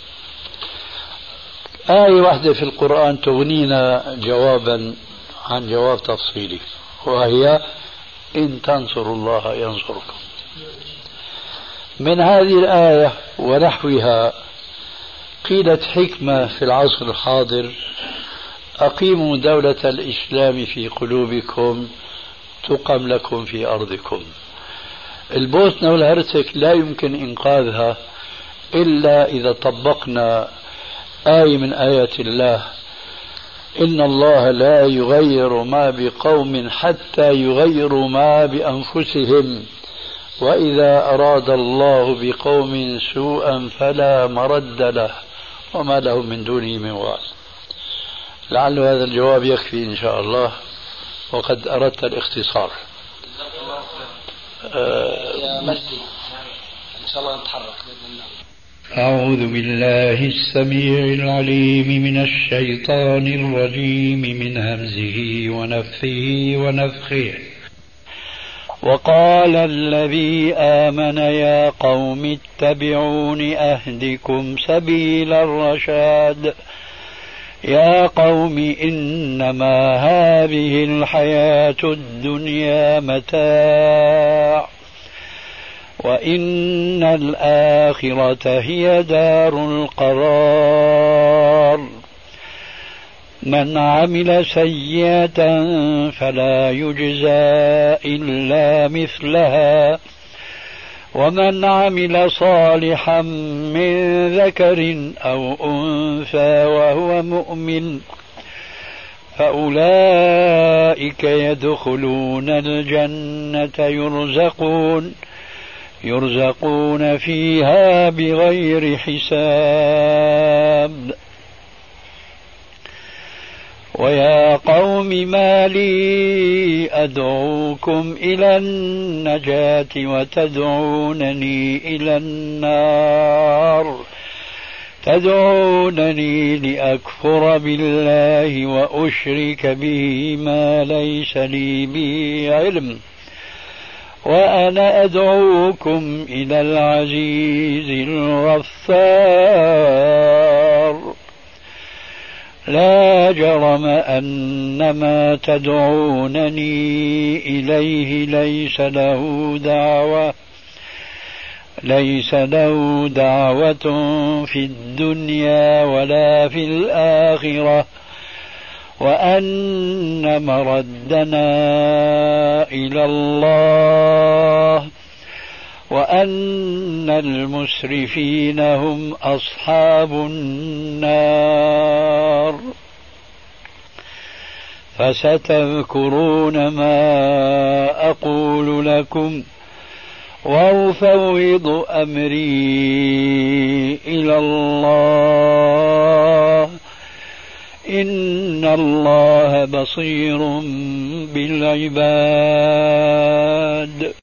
آية واحدة في القرآن تغنينا جوابا عن جواب تفصيلي، وهي إن تنصروا الله ينصركم. من هذه الآية ونحوها قيلت حكمة في العصر الحاضر: أقيموا دولة الإسلام في قلوبكم تقم لكم في أرضكم. البوسنة والهرسك لا يمكن إنقاذها إلا إذا طبقنا آية من آيات الله: إن الله لا يغير ما بقوم حتى يغيروا ما بأنفسهم، وإذا أراد الله بقوم سوءا فلا مرد له وما لهم من دونه من وال. لعل هذا الجواب يكفي إن شاء الله، وقد أردت الاختصار. يا مجدي إن شاء الله نتحرك بإذن الله. أعوذ بالله السميع العليم من الشيطان الرجيم من همزه ونفثه ونفخه. وقال الذي آمن يا قوم اتبعون أهدكم سبيل الرشاد. يا قوم إنما هذه الحياة الدنيا متاع وإن الآخرة هي دار القرار. من عمل سيئة فلا يجزى إلا مثلها ومن عمل صالحا من ذكر أو أنثى وهو مؤمن فأولئك يدخلون الجنة يرزقون فيها بغير حساب. ويا قوم ما لي أدعوكم إلى النجاة وتدعونني إلى النار، تدعونني لأكفر بالله وأشرك به ما ليس لي به علم، وأنا أدعوكم إلى العزيز الغفار. لا جرم أن ما تدعونني إليه ليس له دعوة في الدنيا ولا في الآخرة، وأن مردنا إلى الله، وأن المسرفين هم أصحاب النار. فستذكرون ما أقول لكم وأفوض أمري إلى الله، إن الله بصير بالعباد.